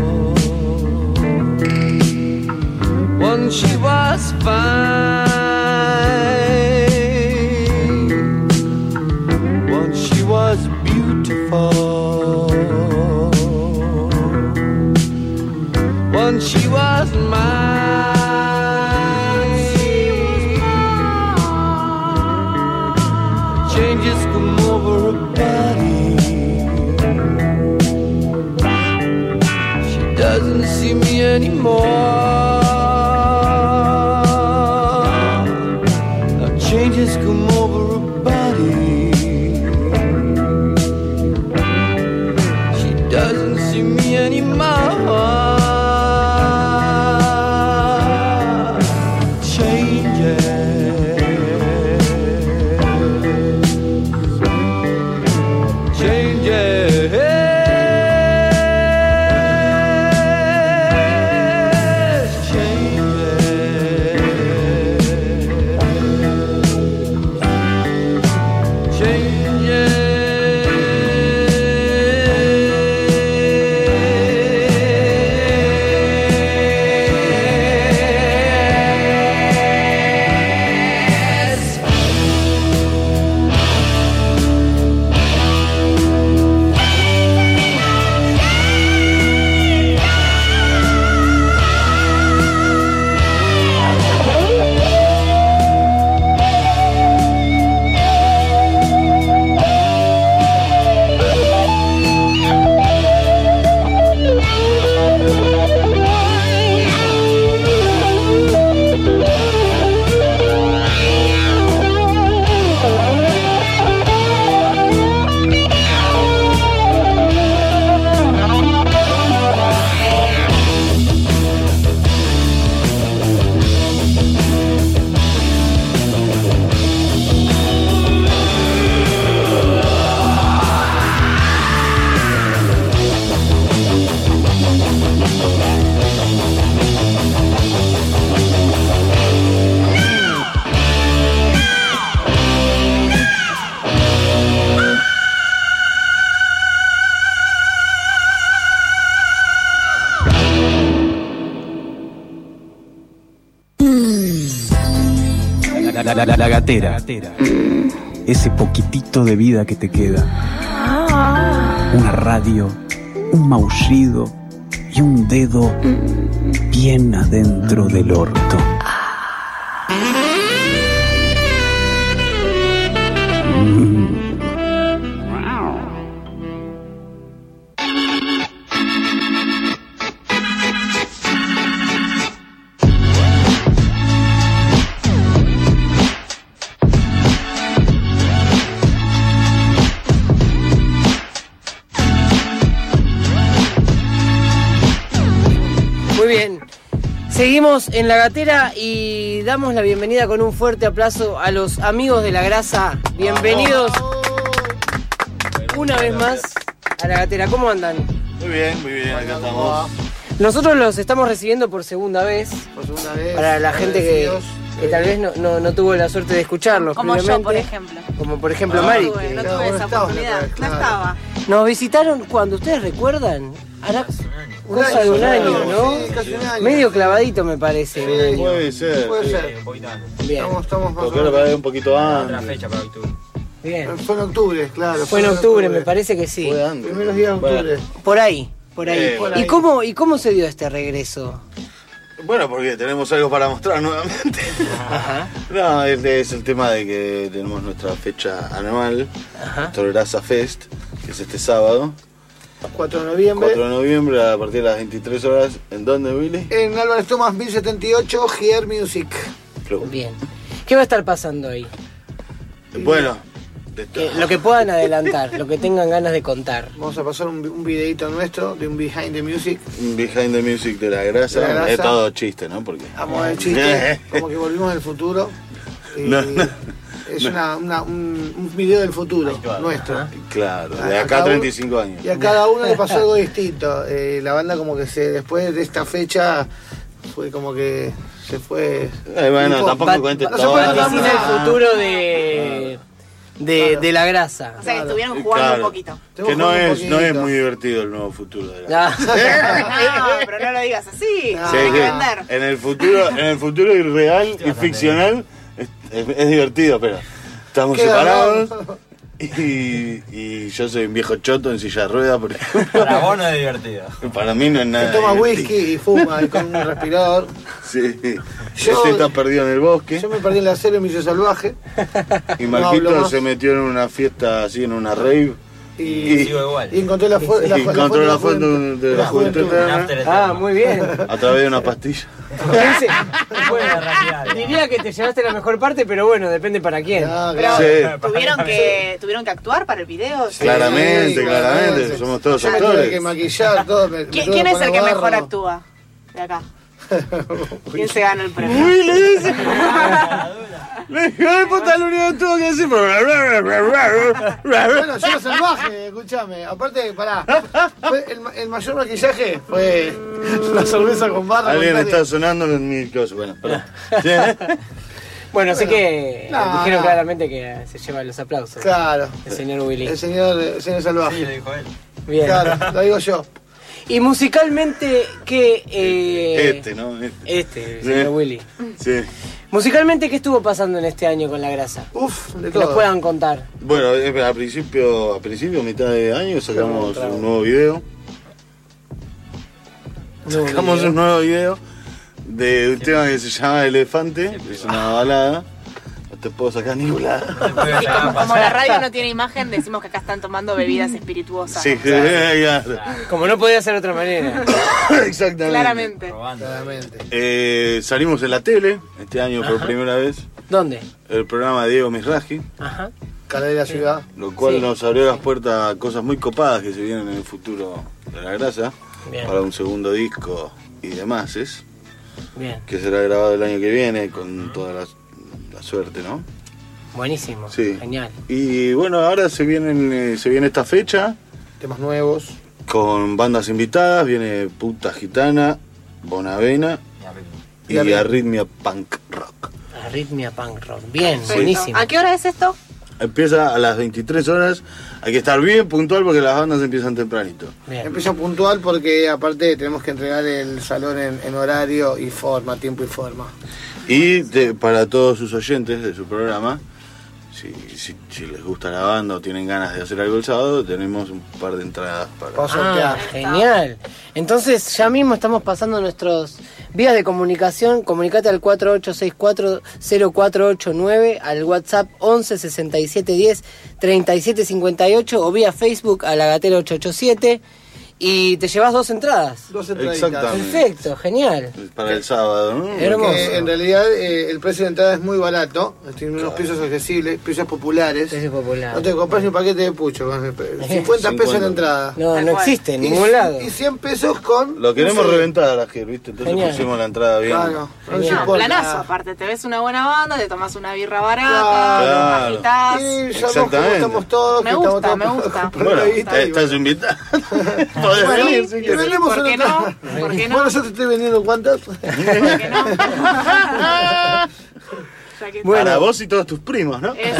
Speaker 4: Once she was fine. Once she was beautiful. Once she was mine. Changes come over her body. She doesn't see me anymore. Now changes come over her body. She doesn't see me anymore.
Speaker 1: La gatera. Ese poquitito de vida que te queda. Una radio, un maullido y un dedo bien adentro del orto.
Speaker 2: Seguimos en La Gatera y damos la bienvenida con un fuerte aplauso a los amigos de La Grasa. Bienvenidos una vez más a La Gatera. ¿Cómo andan?
Speaker 5: Muy bien, acá estamos.
Speaker 2: Nosotros los estamos recibiendo por segunda vez. Para la gente que tal vez no tuvo la suerte de escucharlos.
Speaker 3: Como yo, por ejemplo.
Speaker 2: Como por ejemplo Mari.
Speaker 3: No tuve esa oportunidad, no estaba.
Speaker 2: Nos visitaron cuando, ¿ustedes recuerdan? Hará cosa de un año, ¿no?
Speaker 5: Sí, casi un año.
Speaker 2: Medio clavadito me parece.
Speaker 5: Puede ser.
Speaker 2: Bien.
Speaker 5: Estamos más o menos un poquito antes.
Speaker 6: Otra fecha para octubre.
Speaker 2: Bien.
Speaker 5: Fue en octubre, claro.
Speaker 2: Fue en octubre, me parece que sí.
Speaker 5: Fue antes. Primeros días de octubre.
Speaker 2: Por ahí.
Speaker 5: Por ahí.
Speaker 2: ¿Y cómo se dio este regreso?
Speaker 5: Bueno, porque tenemos algo para mostrar nuevamente.
Speaker 2: Ajá.
Speaker 5: No, es el tema de que tenemos nuestra fecha anual, nuestro Grasa Fest, que es este sábado.
Speaker 6: 4 de noviembre.
Speaker 5: 4 de noviembre a partir de las 23 horas. ¿En dónde, Willy?
Speaker 6: En Álvarez Thomas 1078, Here Music.
Speaker 5: Club.
Speaker 2: Bien. ¿Qué va a estar pasando ahí?
Speaker 5: Bueno,
Speaker 2: lo que puedan adelantar, lo que tengan ganas de contar.
Speaker 6: Vamos a pasar un videito nuestro de un Behind the Music.
Speaker 5: Un Behind the Music de La Grasa. Es todo chiste, ¿no? Porque
Speaker 6: vamos al chiste, como que volvimos del futuro. Y es un video del futuro nuestro.
Speaker 5: Claro, de acá a 35 años.
Speaker 6: Y a cada uno le pasó algo distinto. La banda como que después de esta fecha fue como que se fue.
Speaker 5: Bueno, tampoco cuentes todo.
Speaker 2: No se puede decir el futuro de la grasa.
Speaker 3: O sea, que estuvieron jugando un poquito.
Speaker 5: Que no es muy divertido el nuevo futuro de la
Speaker 3: No, pero no lo digas así.
Speaker 5: Sí,
Speaker 3: Hay que vender.
Speaker 5: en el futuro irreal y ficcional es divertido, pero estamos separados. Y yo soy un viejo choto en silla de ruedas, por ejemplo.
Speaker 7: Para vos no es divertido.
Speaker 5: Para mí no es nada.
Speaker 6: Que toma
Speaker 5: divertido.
Speaker 6: whisky y fuma y con un respirador.
Speaker 5: Sí. Este está perdido en el bosque.
Speaker 6: Yo me perdí en la serie Millo Salvaje.
Speaker 5: Y Marquito se metió en una fiesta así, en una rave.
Speaker 6: Y encontró la fuente
Speaker 5: de la juventud eterna.
Speaker 2: Ah, muy bien.
Speaker 5: A través de una pastilla.
Speaker 2: Diría que te llevaste la mejor parte, pero bueno, depende para quién.
Speaker 3: Pero tuvieron que actuar para el video.
Speaker 5: Sí, claramente. Somos todos actores.
Speaker 6: Hay que maquillar todo.
Speaker 3: ¿Quién es el que mejor actúa de acá? ¿Quién se gana el premio?
Speaker 5: Uy, le dice. Le dije, ay, puta, lo único que tuvo que decir.
Speaker 6: Bueno, yo salvaje, escúchame. Aparte, pará. El mayor maquillaje fue la cerveza con barra.
Speaker 5: Alguien está sonando en mi cosa. Bueno, perdón.
Speaker 2: Bueno, sé que dijeron claramente que se lleva los aplausos.
Speaker 6: Claro.
Speaker 2: El señor Willy.
Speaker 6: El señor salvaje.
Speaker 7: Sí, lo dijo él.
Speaker 2: Bien.
Speaker 6: Claro, lo digo yo.
Speaker 2: Y musicalmente, ¿qué?
Speaker 5: ¿No?
Speaker 2: El señor Willy.
Speaker 5: Sí.
Speaker 2: Musicalmente, ¿qué estuvo pasando en este año con la grasa?
Speaker 6: De
Speaker 2: que
Speaker 6: todo.
Speaker 2: nos puedan contar.
Speaker 5: Bueno, a principio, mitad de año, sacamos un nuevo video. Sacamos un nuevo video de un tema que se llama Elefante, es una balada. No te puedo sacar ningún lado.
Speaker 3: Como la radio no tiene imagen, decimos que acá están tomando bebidas espirituosas.
Speaker 5: Sí, claro.
Speaker 2: Como no podía ser de otra manera.
Speaker 5: Exactamente.
Speaker 3: Claramente.
Speaker 5: Salimos en la tele este año por primera vez.
Speaker 2: ¿Dónde?
Speaker 5: El programa de Diego Misraji.
Speaker 2: Ajá.
Speaker 6: Canal de la Ciudad.
Speaker 5: Lo cual nos abrió las puertas a cosas muy copadas que se vienen en el futuro de la grasa.
Speaker 2: Bien.
Speaker 5: Para un segundo disco y demás.
Speaker 2: Bien.
Speaker 5: Que será grabado el año que viene con toda la suerte, ¿no?
Speaker 2: Buenísimo.
Speaker 5: Sí.
Speaker 2: Genial.
Speaker 5: Y bueno, ahora se viene esta fecha.
Speaker 6: Temas nuevos.
Speaker 5: Con bandas invitadas. Viene Puta Gitana, Bonavena y Arritmia Punk Rock.
Speaker 2: Arritmia Punk Rock. Bien,
Speaker 3: Perfecto.
Speaker 2: buenísimo.
Speaker 3: ¿A qué hora es esto?
Speaker 5: Empieza a las 23 horas. Hay que estar bien puntual porque las bandas empiezan tempranito.
Speaker 2: Bien.
Speaker 6: Empieza puntual porque aparte tenemos que entregar el salón en horario y forma, tiempo y forma.
Speaker 5: Y para todos sus oyentes de su programa, si les gusta la banda o tienen ganas de hacer algo el sábado, tenemos un par de entradas para
Speaker 2: sortear. Genial. Entonces ya mismo estamos pasando nuestras vías de comunicación. Comunicate al 4864-0489, al WhatsApp 11 67 10 37 58 o vía Facebook a La Gatera 887. Y te llevas 2 entradas.
Speaker 6: 2 entradas.
Speaker 5: Exactamente.
Speaker 2: Perfecto, genial.
Speaker 5: Para el sábado, ¿no?
Speaker 2: Hermoso.
Speaker 6: Porque en realidad el precio de entrada es muy barato, tiene unos precios accesibles, precios populares.
Speaker 2: Precios populares.
Speaker 6: No te compras ni un paquete de pucho, 50 pesos en entrada.
Speaker 2: No existe en ningún lado.
Speaker 6: Y 100 pesos con...
Speaker 5: Lo queremos reventar a la gente, ¿viste? Entonces
Speaker 2: Genial.
Speaker 5: pusimos la entrada bien.
Speaker 6: Claro.
Speaker 3: No, planazo, aparte, te ves una buena banda, te tomas una birra barata,
Speaker 5: Claro.
Speaker 3: unas pajitas.
Speaker 6: Y sabemos cómo estamos todos.
Speaker 3: Me
Speaker 6: que
Speaker 3: gusta,
Speaker 6: estamos
Speaker 3: me gusta.
Speaker 5: Bueno, estás invitado. Podés
Speaker 6: Bueno,
Speaker 5: venir si
Speaker 6: y
Speaker 5: querés.
Speaker 6: vendemos
Speaker 3: ¿Por qué
Speaker 6: una-
Speaker 3: no? ¿Por qué no?
Speaker 6: Bueno, yo te estoy vendiendo cuántas.
Speaker 3: ¿Por qué no? Ya que-
Speaker 5: Para vos y todos tus primos, ¿no?
Speaker 3: Eso.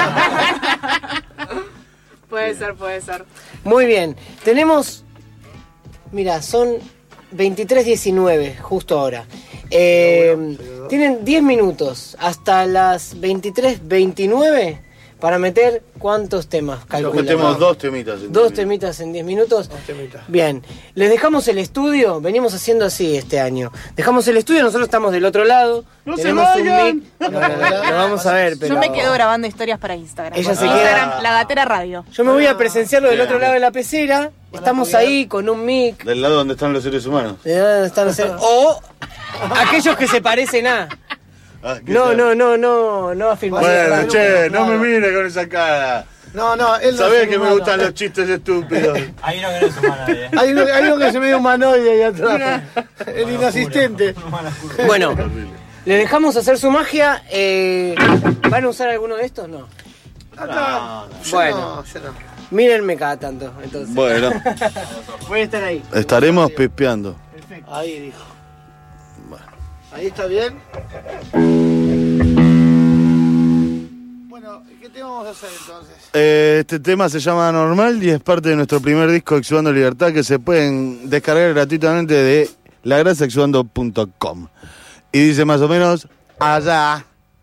Speaker 3: Puede ser.
Speaker 2: Muy bien. Tenemos. Mira, son 23:19, justo ahora. Tienen 10 minutos hasta las 23:29 para meter cuántos temas, calculan.
Speaker 5: Metemos 2 temitas. en
Speaker 2: 2 temitas en 10 minutos. Bien, les dejamos el estudio, venimos haciendo así este año. Dejamos el estudio, nosotros estamos del otro lado.
Speaker 5: ¡No se
Speaker 2: tenemos un
Speaker 5: vayan!
Speaker 2: mic. No, lo vamos a ver, pero.
Speaker 3: Yo me quedo grabando historias para Instagram.
Speaker 2: Ella se
Speaker 3: Instagram,
Speaker 2: queda-
Speaker 3: La Gatera Radio.
Speaker 2: Yo me voy a presenciarlo del otro lado de la pecera. Estamos ahí con un mic.
Speaker 5: Del lado donde están los seres humanos.
Speaker 2: O aquellos que se parecen a. No afirmación.
Speaker 5: Bueno, che, no me mires con esa cara.
Speaker 6: No, él no
Speaker 5: Sabés
Speaker 6: es
Speaker 5: que me
Speaker 6: humano.
Speaker 5: gustan los chistes estúpidos.
Speaker 7: Hay uno que no es humano ahí, ¿eh?
Speaker 6: Hay uno que se me dio humanoide ahí atrás. El inasistente.
Speaker 2: Bueno, les dejamos hacer su magia. ¿Van a usar alguno de estos? No.
Speaker 6: Acá.
Speaker 2: Bueno.
Speaker 6: Yo no.
Speaker 2: Mírenme cada tanto, entonces.
Speaker 5: Bueno,
Speaker 2: Voy a estar ahí.
Speaker 5: estaremos pispeando.
Speaker 6: Ahí dijo. Ahí está bien. Bueno, ¿qué tema vamos a hacer entonces?
Speaker 5: Este tema se llama Normal y es parte de nuestro primer disco Exudando Libertad, que se pueden descargar gratuitamente de lagrasexudando.com. Y dice más o menos allá.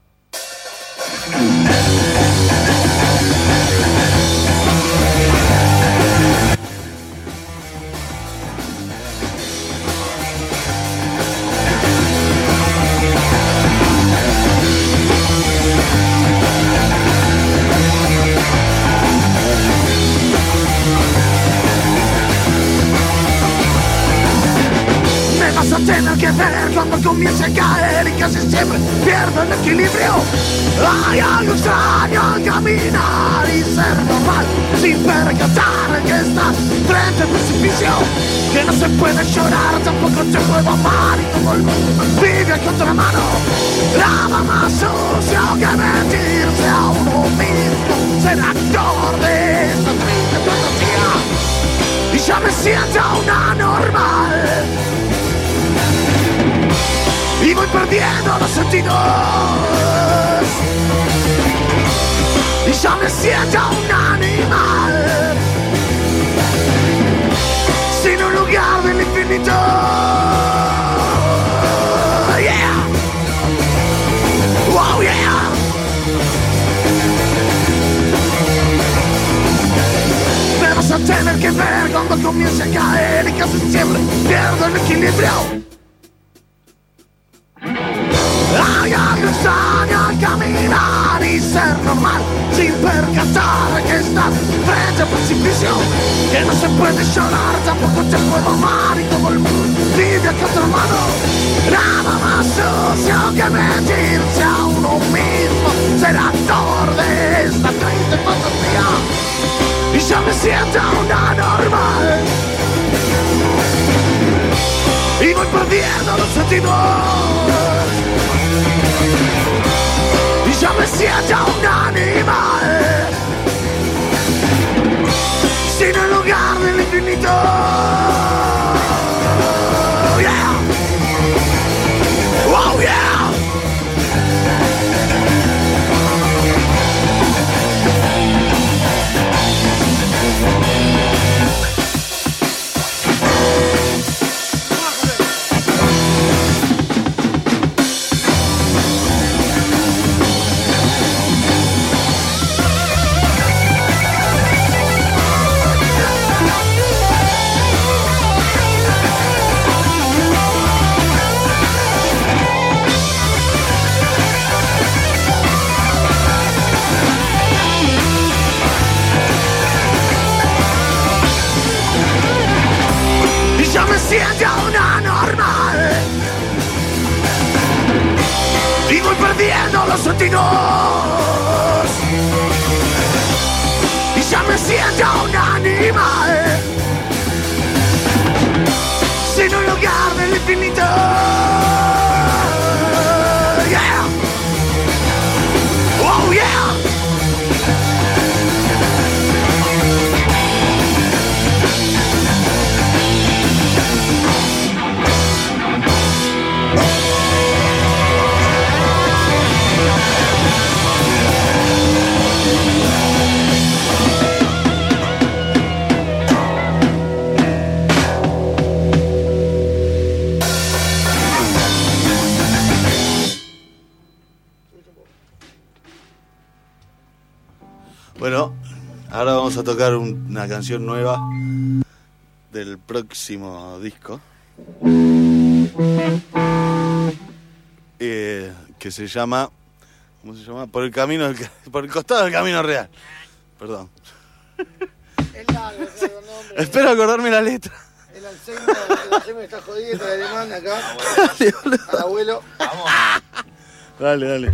Speaker 4: Vas a tener que ver cuando comience a caer y casi siempre pierdo el equilibrio. Hay algo extraño al caminar y ser normal sin percatar que estás frente al precipicio, que no se puede llorar, tampoco te puedo amar y todo el mundo vive a contramano. Nada más sucio que mentirse a uno mismo, ser actor de esta triste fantasía. Y ya me siento una normal y voy perdiendo los sentidos y ya me siento un animal sin un lugar del infinito. Yeah, wow, yeah. Me vas a tener que ver cuando comience a caer y casi siempre pierdo el equilibrio. Hay algo extraño al caminar y ser normal sin percatar que estás frente al precipicio, que no se puede llorar, tampoco te puedo amar y todo el mundo vive a contramano. Nada más sucio que mentirse a uno mismo, ser actor de esta triste fantasía. Y ya me siento una normal y voy perdiendo los sentidos y ya me siento un animal sin un lugar del infinito. Yeah, wow, yeah. Ya me siento una normal y voy perdiendo los sentidos y ya me siento un animal sin un lugar del infinito. Yeah, oh yeah.
Speaker 5: Bueno, ahora vamos a tocar una canción nueva del próximo disco que se llama, ¿cómo se llama? Por el costado del camino real. Perdón.
Speaker 6: Es largo, nombre.
Speaker 5: Espero acordarme la letra.
Speaker 6: El Alzheimer está jodido, te la demanda acá. Al abuelo.
Speaker 7: Vamos.
Speaker 5: Dale, dale.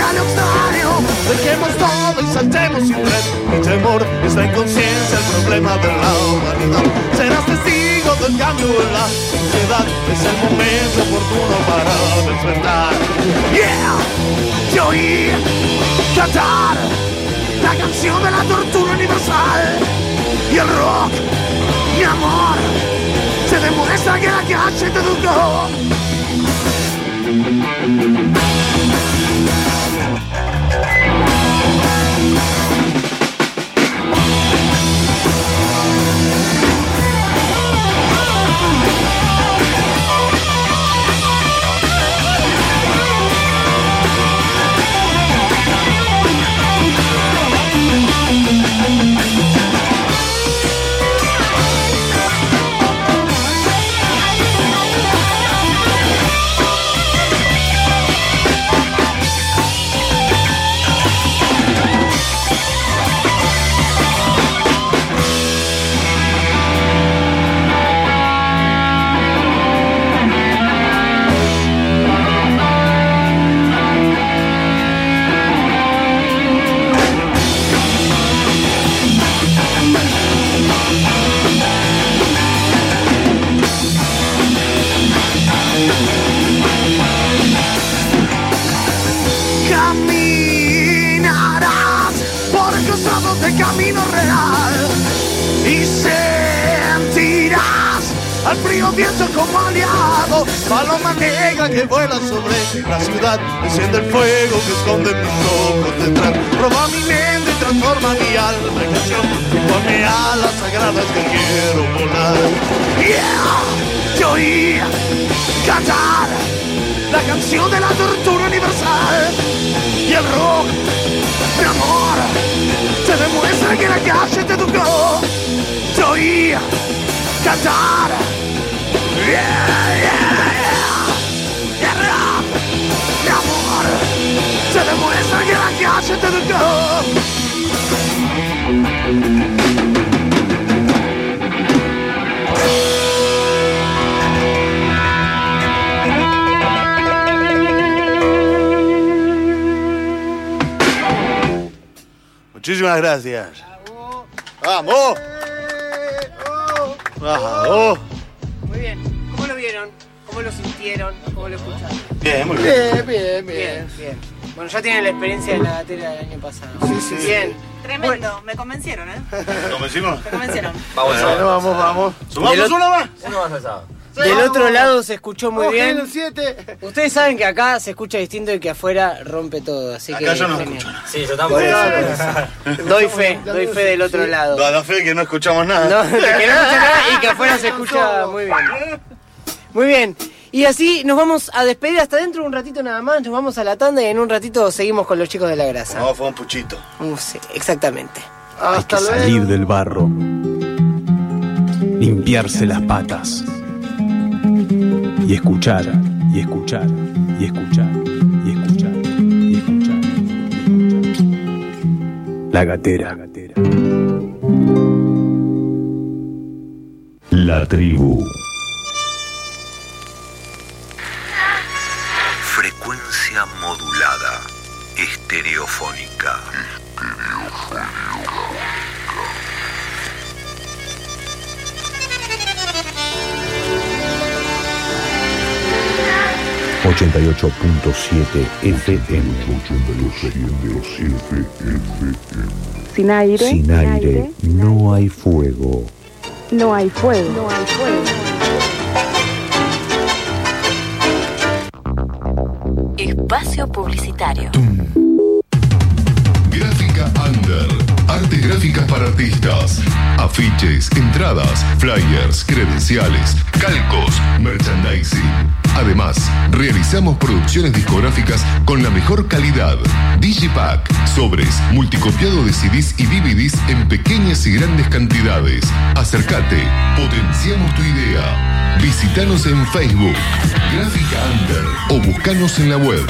Speaker 4: escenario extraño. Dejemos todo y saltemos sin tren y temor. Es la inconsciencia el problema de la humanidad. Serás testigo del cambio en la sociedad. Es el momento oportuno para despertar. Yeah, yo oí cantar la canción de la tortura universal. Y el rock, mi amor, se demuestra que la calle te educó. Camino real y sentirás al frío viento como aliado, paloma negra que vuela sobre la ciudad, enciende el fuego que esconde mis ojos detrás, roba mi mente y transforma mi alma en canción y pone alas sagradas que quiero volar. Yeah, yo oí cantar la canción de la tortura universal y el rock, mi amor, te demuestra que la calle te educó. Te oí cantar, yeah, yeah, yeah, yeah, rock, mi amor, te demuestra que la calle te educó.
Speaker 5: Muchísimas gracias. ¡Vamos! ¡Vamos!
Speaker 2: Muy bien. ¿Cómo lo vieron? ¿Cómo lo sintieron? ¿Cómo lo escucharon?
Speaker 5: Bien, muy bien.
Speaker 2: Bien. Bueno, ya tienen la experiencia de la gatera del año pasado.
Speaker 5: Sí.
Speaker 2: Bien.
Speaker 3: Tremendo,
Speaker 2: Bueno.
Speaker 3: me convencieron, ¿eh?
Speaker 5: ¿Convencimos?
Speaker 3: Me convencieron.
Speaker 5: Vamos. ¿Sumamos uno más?
Speaker 7: Uno más pesado.
Speaker 2: Del otro lado se escuchó muy bien.
Speaker 6: el 7.
Speaker 2: Ustedes saben que acá se escucha distinto y que afuera rompe todo, así que
Speaker 5: Acá yo no
Speaker 2: genial.
Speaker 5: escucho nada.
Speaker 7: Sí, yo tampoco.
Speaker 2: Por eso. Doy fe del otro lado.
Speaker 5: Da fe que no escuchamos nada.
Speaker 2: No, de que no escucha nada y que afuera se escucha muy bien. Muy bien. Y así nos vamos a despedir hasta dentro de un ratito nada más. Nos vamos a la tanda y en un ratito seguimos con los chicos de la grasa.
Speaker 5: No, fue un puchito.
Speaker 2: Sí, exactamente.
Speaker 1: Hay que salir del barro, limpiarse las patas y escuchar, y escuchar, y escuchar, y escuchar, y escuchar, y escuchar. La gatera.
Speaker 17: La tribu.
Speaker 8: Frecuencia modulada, estereofónica.
Speaker 17: 88.7 FM.
Speaker 9: Sin aire.
Speaker 17: Sin aire no hay fuego.
Speaker 9: No hay fuego.
Speaker 11: Espacio publicitario.
Speaker 21: Gráfica Under. Artes gráficas para artistas. Afiches, entradas, flyers, credenciales, calcos, merchandising. Además, realizamos producciones discográficas con la mejor calidad. Digipack, sobres, multicopiado de CDs y DVDs en pequeñas y grandes cantidades. Acércate, potenciamos tu idea. Visítanos en Facebook, Gráfica Under, o buscanos en la web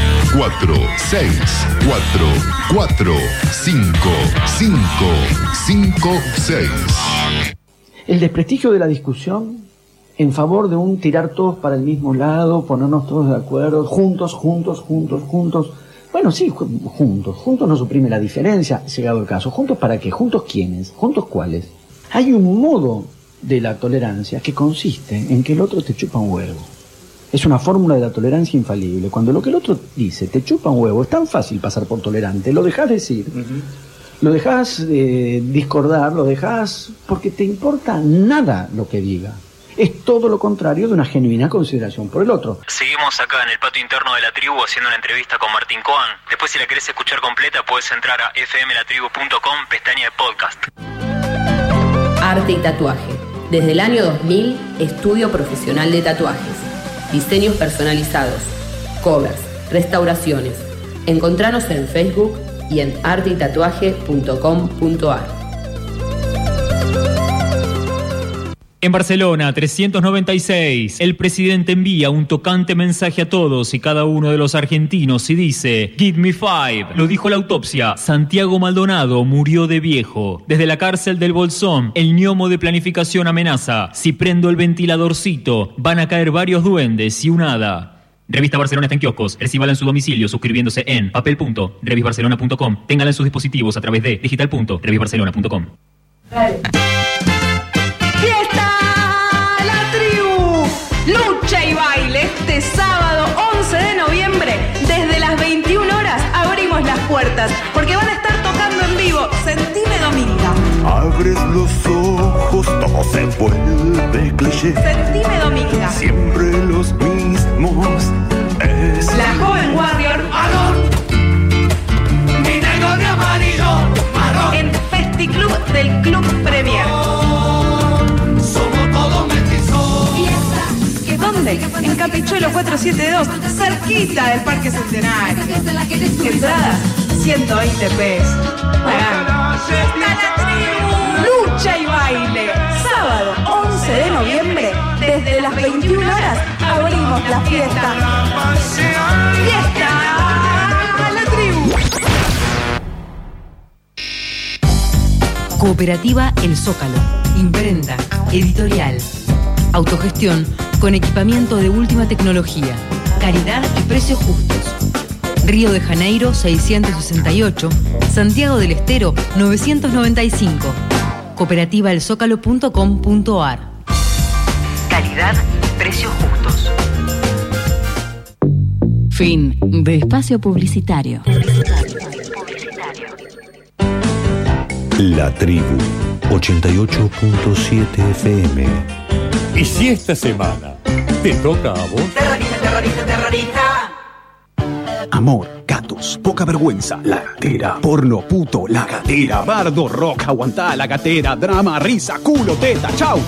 Speaker 21: 4644455556.
Speaker 10: El desprestigio de la discusión en favor de un tirar todos para el mismo lado, ponernos todos de acuerdo, juntos, Bueno, sí, juntos. Juntos no suprime la diferencia, llegado el caso. ¿Juntos para qué? ¿Juntos quiénes? ¿Juntos cuáles? Hay un modo de la tolerancia que consiste en que el otro te chupa un huevo. Es una fórmula de la tolerancia infalible. Cuando lo que el otro dice te chupa un huevo, es tan fácil pasar por tolerante. Lo dejás decir, lo dejás discordar, lo dejás porque te importa nada lo que diga. Es todo lo contrario de una genuina consideración por el otro.
Speaker 14: Seguimos acá en el patio interno de La Tribu haciendo una entrevista con Martín Coan. Después, si la querés escuchar completa, puedes entrar a fmlatribu.com, pestaña de podcast.
Speaker 12: Arte y tatuaje. Desde el año 2000, estudio profesional de tatuajes. Diseños personalizados, covers, restauraciones. Encontranos en Facebook y en arteytatuaje.com.ar.
Speaker 15: En Barcelona, 396, el presidente envía un tocante mensaje a todos y cada uno de los argentinos y dice: Give me five. Lo dijo la autopsia. Santiago Maldonado murió de viejo. Desde la cárcel del Bolsón, el ñomo de planificación amenaza: si prendo el ventiladorcito, van a caer varios duendes y un hada. Revista Barcelona está en kioscos. Recíbala en su domicilio suscribiéndose en papel.revisbarcelona.com. Téngala en sus dispositivos a través de digital.revisbarcelona.com.
Speaker 13: ¡Fiesta! ¡La Tribu! Lucha y baile este sábado 11 de noviembre. Desde las 21 horas abrimos las puertas porque van a estar tocando en vivo Sentime Dominga.
Speaker 17: Abres los ojos, todo se vuelve cliché.
Speaker 13: Sentime Dominga.
Speaker 17: Siempre los mismos. Es
Speaker 13: La Joven Warrior.
Speaker 4: Marrón. Ni negro ni amarillo. Marrón.
Speaker 13: En Festiclub del Club Premier.
Speaker 4: Somos todos mestizos.
Speaker 13: ¿Dónde? En Capichuelo 472, cerquita del Parque Centenario. Entradas, 120 pesos. Lucha y baile. Sábado 11 de noviembre, desde las 21 horas, abrimos la fiesta. ¡Fiesta! ¡La Tribu!
Speaker 11: Cooperativa El Zócalo. Imprenta. Editorial. Autogestión con equipamiento de última tecnología. Calidad y precios justos. Río de Janeiro 668. Santiago del Estero 995. Cooperativaelzócalo.com.ar. Calidad y precios justos. Fin de espacio publicitario.
Speaker 17: La Tribu 88.7 FM.
Speaker 16: ¿Y si esta semana te toca a vos?
Speaker 4: Terrorista, terrorista, terrorista.
Speaker 1: Amor, gatos, poca vergüenza, la gatera, porno, puto, la gatera, bardo, rock, aguantá la gatera, drama, risa, culo, teta, chau.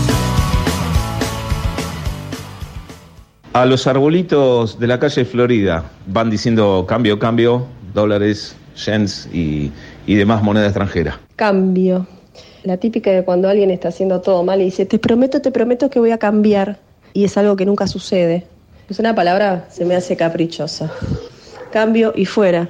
Speaker 18: A los arbolitos de la calle Florida van diciendo cambio, cambio, dólares, yens y demás moneda extranjera.
Speaker 19: Cambio. La típica de cuando alguien está haciendo todo mal y dice, te prometo que voy a cambiar. Y es algo que nunca sucede. Es una palabra, se me hace caprichosa. Cambio y fuera.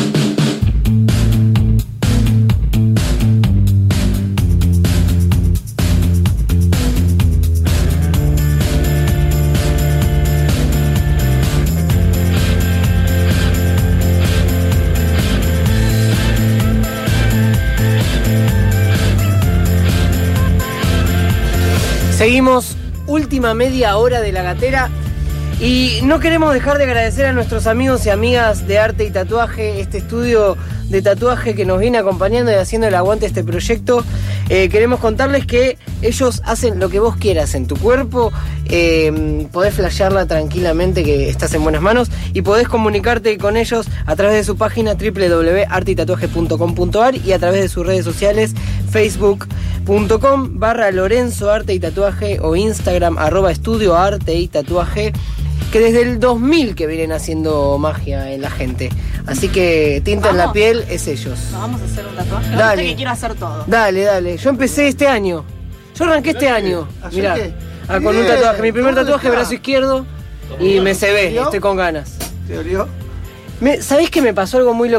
Speaker 2: Seguimos, última media hora de La Gatera y no queremos dejar de agradecer a nuestros amigos y amigas de Arte y Tatuaje, este estudio de tatuaje que nos viene acompañando y haciendo el aguante a este proyecto. Queremos contarles que ellos hacen lo que vos quieras en tu cuerpo, podés flashearla tranquilamente, que estás en buenas manos, y podés comunicarte con ellos a través de su página www.arteytatuaje.com.ar y a través de sus redes sociales facebook.com/Lorenzo Arte y Tatuaje o Instagram @estudio Arte y Tatuaje, que desde el 2000 que vienen haciendo magia en la gente. Así que tinta en la piel es ellos.
Speaker 3: ¿Nos vamos a hacer un tatuaje?
Speaker 2: Dale.
Speaker 3: Que quiero hacer todo.
Speaker 2: Dale. Yo empecé este año. Yo arranqué este año. Mirá, con un
Speaker 6: Bien.
Speaker 2: tatuaje. Mi primer
Speaker 6: ¿Dónde
Speaker 2: tatuaje,
Speaker 6: está?
Speaker 2: brazo izquierdo. Y me se ve, estoy con ganas.
Speaker 6: ¿Te olió?
Speaker 2: ¿Sabés que me pasó algo muy loco?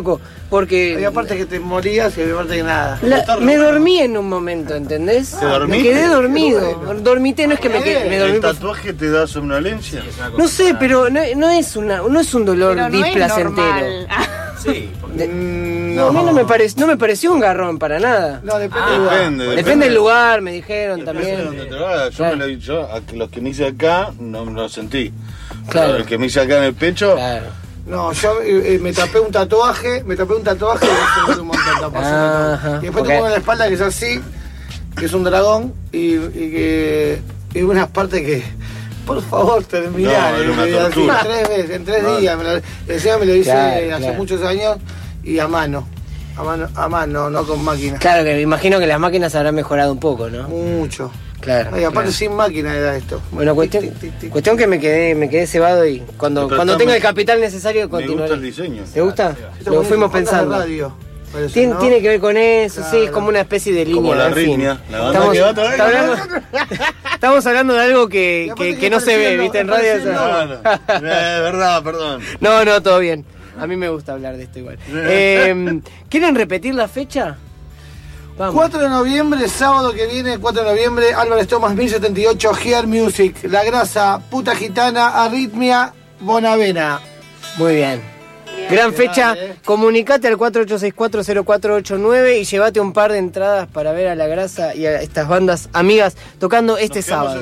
Speaker 2: Porque
Speaker 6: había partes que te morías y había partes que nada.
Speaker 2: Me dormí en un momento, ¿entendés?
Speaker 5: ¿Te dormiste?
Speaker 2: Me quedé dormido. Dormité, no es que me dormí.
Speaker 5: ¿El tatuaje te da somnolencia?
Speaker 2: No sé, pero no es un dolor
Speaker 3: Pero no es
Speaker 2: displacentero.
Speaker 7: Sí,
Speaker 2: No, a mí no me pareció un garrón para nada.
Speaker 6: No, depende.
Speaker 2: Depende del lugar, me dijeron también.
Speaker 5: Depende de donde te lo hagas. Yo los que me hice acá no lo sentí.
Speaker 2: Claro.
Speaker 5: El que me hice acá en el pecho.
Speaker 2: Claro.
Speaker 6: No, yo me tapé un tatuaje y me sentí un montón
Speaker 2: Ajá,
Speaker 6: y después te pongo en la espalda que es así, que es un dragón y que hay unas partes que, por favor, terminá.
Speaker 5: No, era una tortura.
Speaker 6: Así, 3 veces, en 3 días. Encima me lo hice hace muchos años y a mano, no con máquina.
Speaker 2: Claro, que me imagino que las máquinas habrán mejorado un poco, ¿no?
Speaker 6: Mucho.
Speaker 2: Claro.
Speaker 6: Y aparte sin máquina era esto.
Speaker 2: Bueno, cuestión que me quedé cebado y cuando tenga el capital necesario continuaré.
Speaker 5: Me gusta el diseño.
Speaker 2: ¿Te gusta? Lo fuimos pensando. Tiene que ver con eso, claro. Sí, es como una especie de línea.
Speaker 5: Como la ritmia, la banda que va todavía.
Speaker 2: Estamos hablando de algo que no se ve, ¿viste? En radio.
Speaker 5: Es verdad, perdón.
Speaker 2: No, todo bien. A mí me gusta hablar de esto igual. ¿Quieren repetir la fecha?
Speaker 6: Vamos. 4 de noviembre, sábado que viene, 4 de noviembre, Álvarez Thomas 1078, Hear Music, La Grasa, Puta Gitana, Arritmia, Bonavena.
Speaker 2: Muy bien. Gran fecha, comunicate al 48640489 y llévate un par de entradas para ver a La Grasa y a estas bandas amigas tocando este sábado.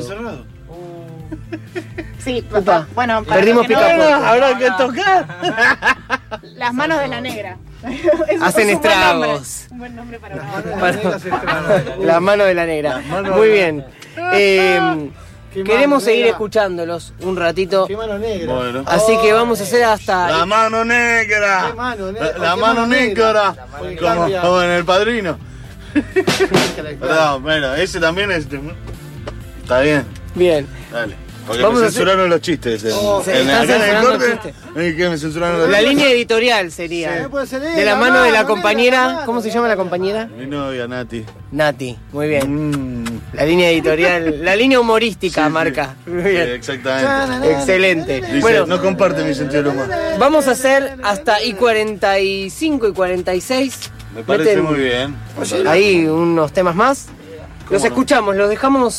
Speaker 3: Sí,
Speaker 2: Upa.
Speaker 3: Bueno,
Speaker 2: perdimos picaporte.
Speaker 6: Habrá que tocar.
Speaker 3: Las manos de la negra.
Speaker 2: Hacen estragos.
Speaker 3: Un buen nombre para una banda.
Speaker 2: La mano de la negra. Muy bien. Queremos seguir escuchándolos un ratito.
Speaker 6: Qué mano negra.
Speaker 5: Bueno.
Speaker 2: Así que vamos a hacer hasta.
Speaker 5: La mano negra.
Speaker 6: ¿Qué mano negra?
Speaker 5: La mano negra. Como en El Padrino. Perdón, bueno, ese también es. Está bien.
Speaker 2: Bien.
Speaker 5: Dale. Porque me censuraron los chistes.
Speaker 2: Acá en el corte.
Speaker 5: ¿Qué me censuraron los
Speaker 2: La línea editorial sería.
Speaker 6: Sí.
Speaker 2: De la mano de la compañera. ¿Cómo se llama la compañera?
Speaker 5: Mi novia, Nati.
Speaker 2: Nati, muy bien. La línea editorial, la línea humorística marca. Muy bien.
Speaker 5: Exactamente.
Speaker 2: Excelente.
Speaker 5: Dice,
Speaker 2: bueno,
Speaker 5: no comparte mi sentido del humor.
Speaker 2: Vamos a hacer hasta I-45 y 46.
Speaker 5: Me parece muy bien.
Speaker 2: Ahí unos temas más. Los escuchamos, los dejamos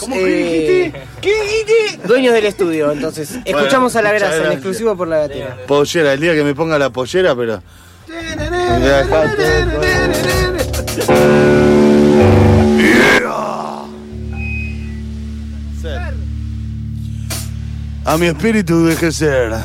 Speaker 2: dueños del estudio, entonces escuchamos a La Grasa en exclusivo por La Gatera.
Speaker 5: Pollera, el día que me ponga la pollera, pero... A mi espíritu deje ser.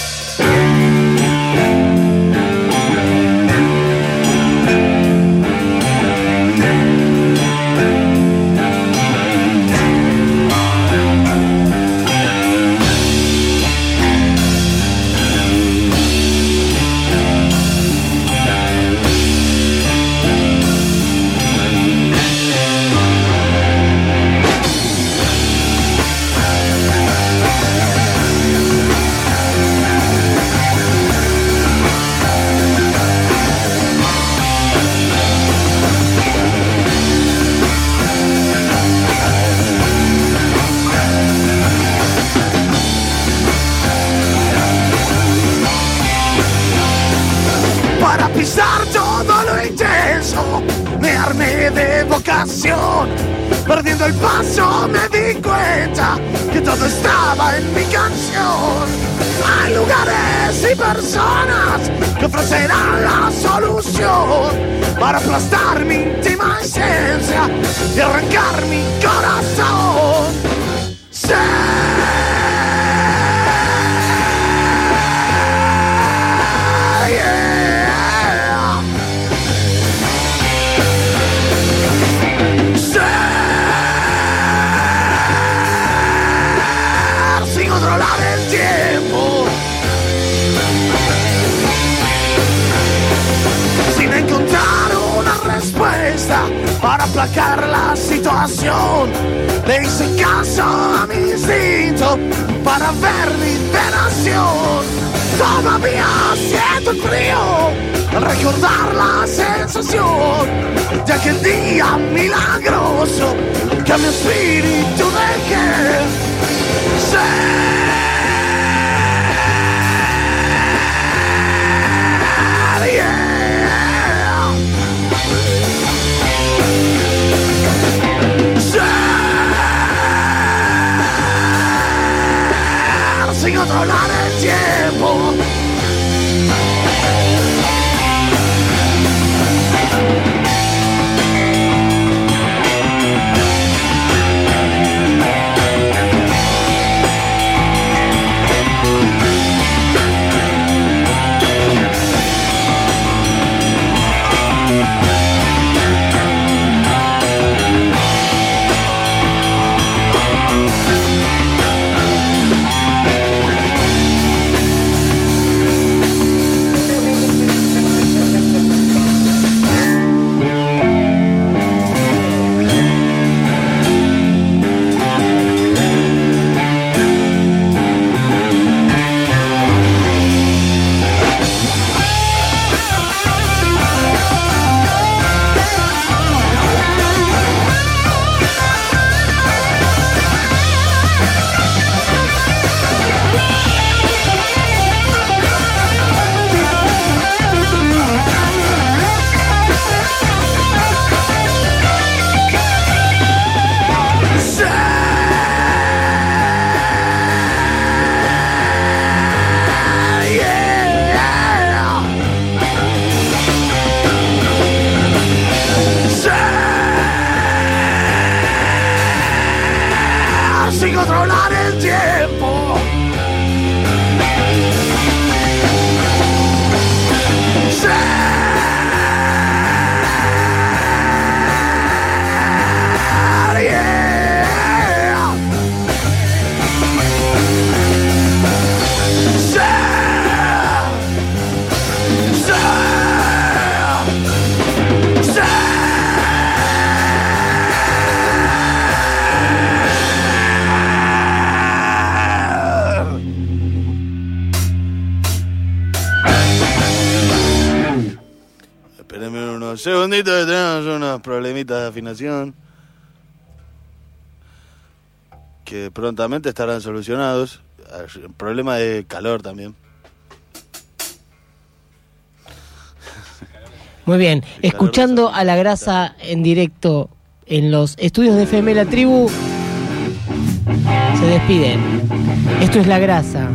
Speaker 4: Pisar todo lo intenso, me armé de vocación. Perdiendo el paso me di cuenta que todo estaba en mi canción. Hay lugares y personas que ofrecerán la solución para aplastar mi íntima esencia y arrancar mi corazón. Sin controlar el tiempo, sin encontrar una respuesta para aplacar la situación, le hice caso a mi instinto para ver liberación. Todavía siento el frío al recordar la sensación de aquel día milagroso que a mi espíritu dejé ser. Yeah. sin controlar el tiempo.
Speaker 5: Espérenme unos segunditos que tenemos unos problemitas de afinación que prontamente estarán solucionados. Problema de calor también.
Speaker 2: Muy bien, escuchando a La Grasa en directo en los estudios de FM La Tribu, se despiden. Esto es La Grasa.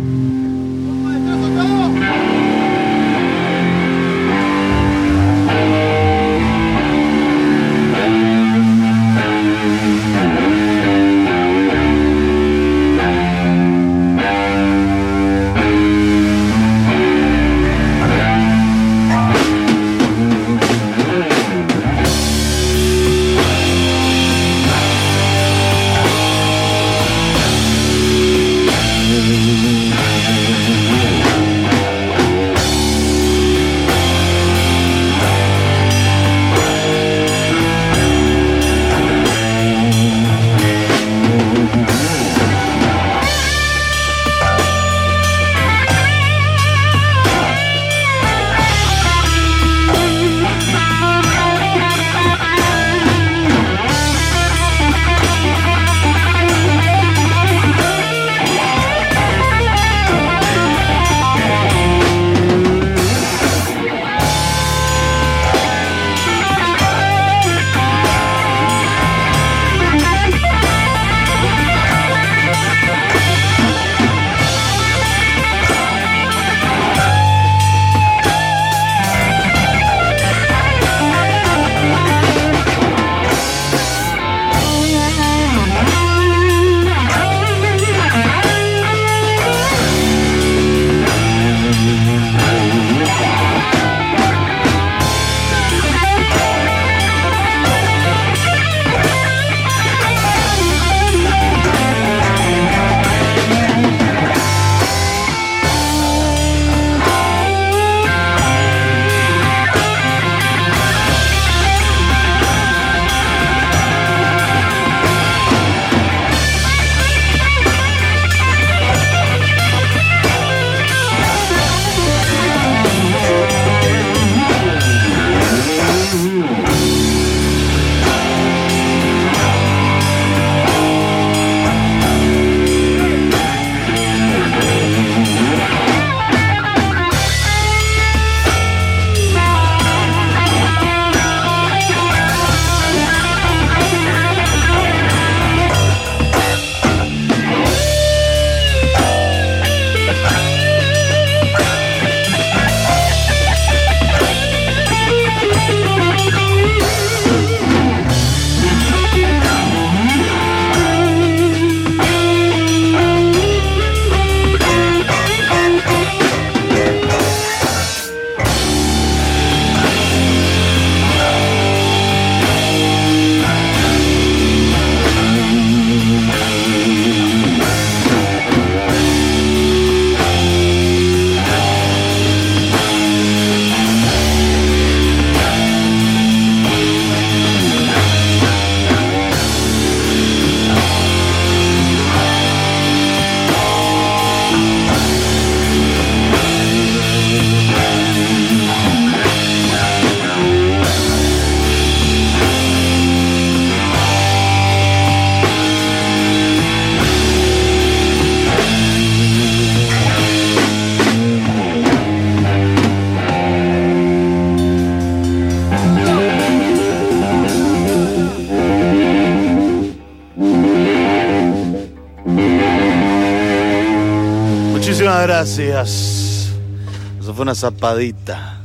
Speaker 5: Gracias. Eso fue una zapadita.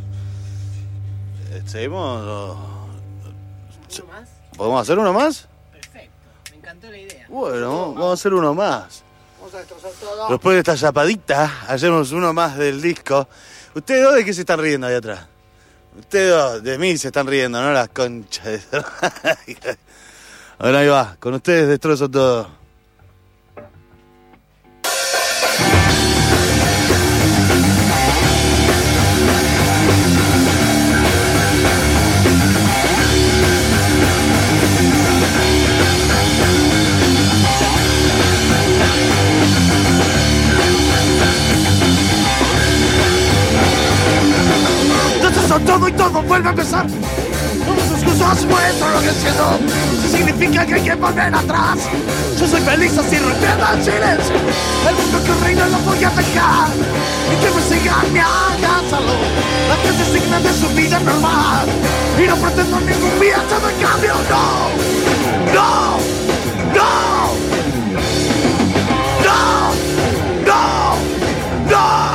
Speaker 5: ¿Seguimos? ¿Podemos hacer uno más?
Speaker 2: Perfecto, me encantó.
Speaker 5: Bueno, vamos a hacer uno más.
Speaker 6: Vamos a destrozar todo.
Speaker 5: Después de esta chapadita, hacemos uno más del disco. ¿Ustedes dos de qué se están riendo ahí atrás? Ustedes dos de mí se están riendo, no las conchas de... Bueno, ahí va. Con ustedes destrozo todo.
Speaker 4: Todo y todo vuelve a empezar. Todos sus cosas muestran lo que siento. Eso significa que hay que volver atrás. Yo soy feliz así rompiendo el silencio. El mundo que reina lo voy a dejar. Y que me sigan, me hagan salud. La gente es digna de su vida normal. Y no pretendo ningún viaje de cambio, no. No, no, no, no, no.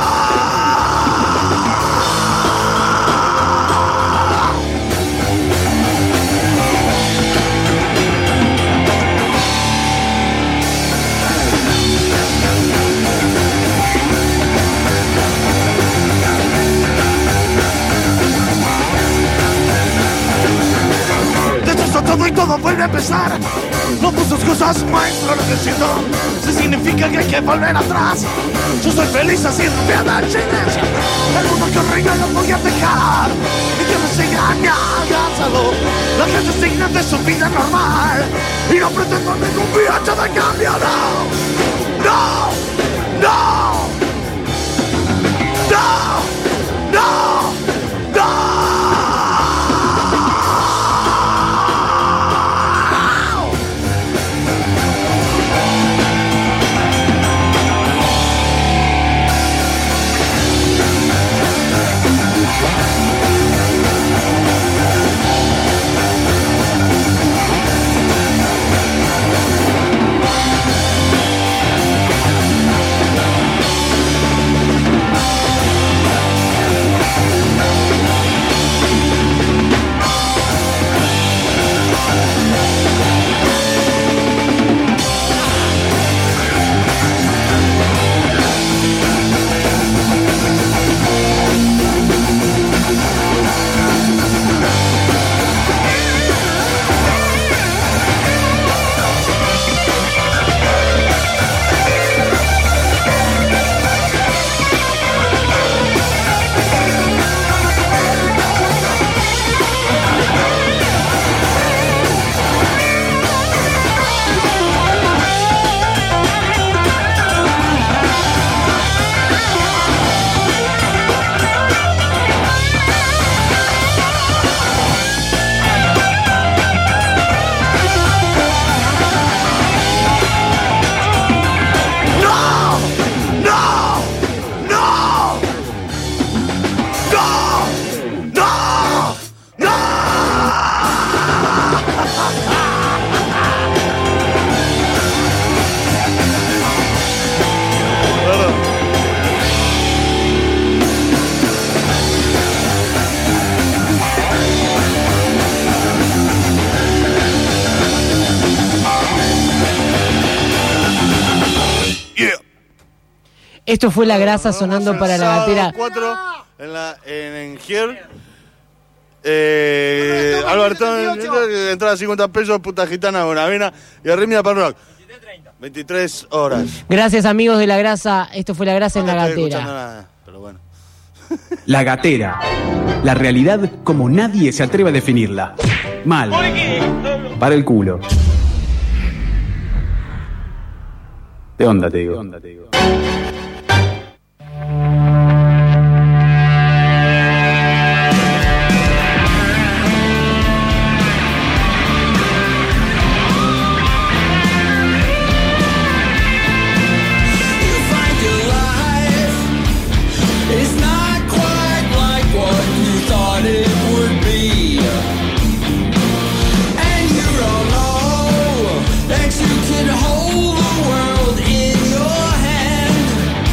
Speaker 4: Todo y todo vuelve a empezar. Todas sus cosas muestran lo que siento. Eso significa que hay que volver atrás. Yo soy feliz haciendo piada en silencio. El mundo que reina lo voy a dejar. Y que me sigan y hagan salud. La gente es digna de su vida normal. Y no pretendo ningún viaje de cambio, no. No, no, no, no, no.
Speaker 2: Esto fue La Grasa sonando para La Gatera.
Speaker 5: 4 en Here. Alberto, entrada 50 pesos, puta gitana, Bonavena y Arritmia para rock. 23 horas.
Speaker 2: Gracias, amigos de La Grasa. Esto fue La Grasa en La Gatera.
Speaker 5: Nada, pero bueno.
Speaker 1: La Gatera. La realidad como nadie se atreve a definirla. Mal. Para el culo. De onda te digo.
Speaker 4: That you can hold the world in your hand.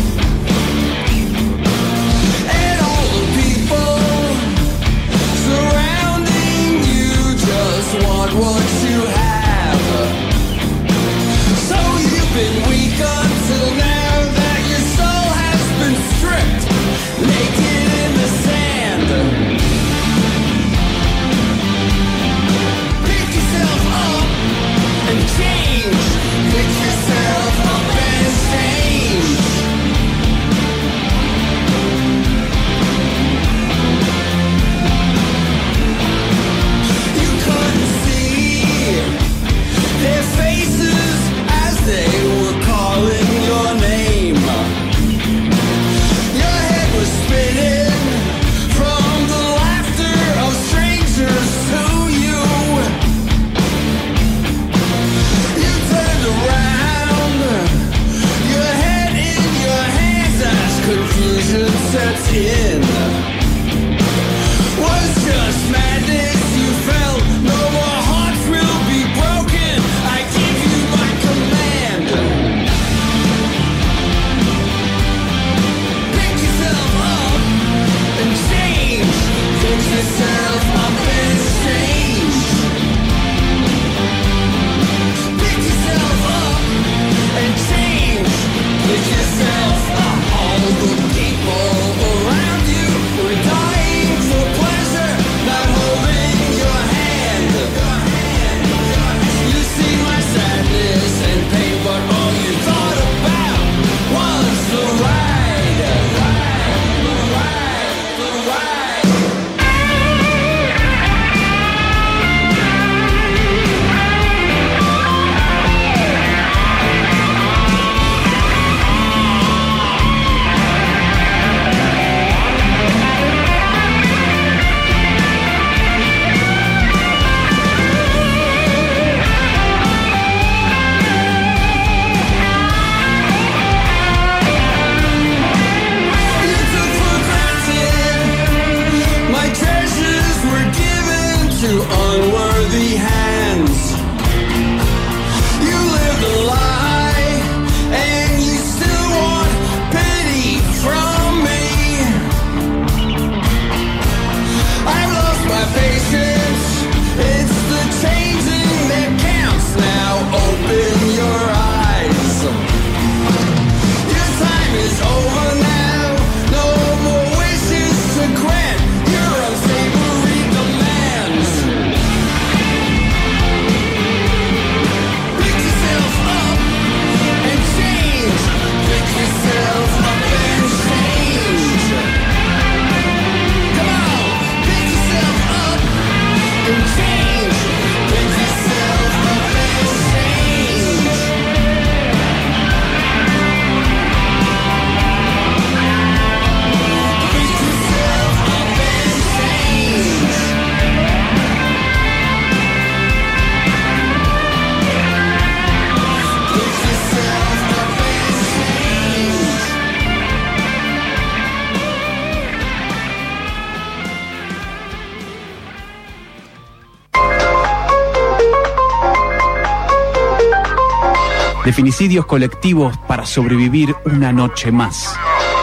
Speaker 1: de finicidios colectivos para sobrevivir una noche más.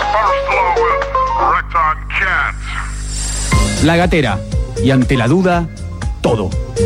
Speaker 1: La Gatera, y ante la duda, todo.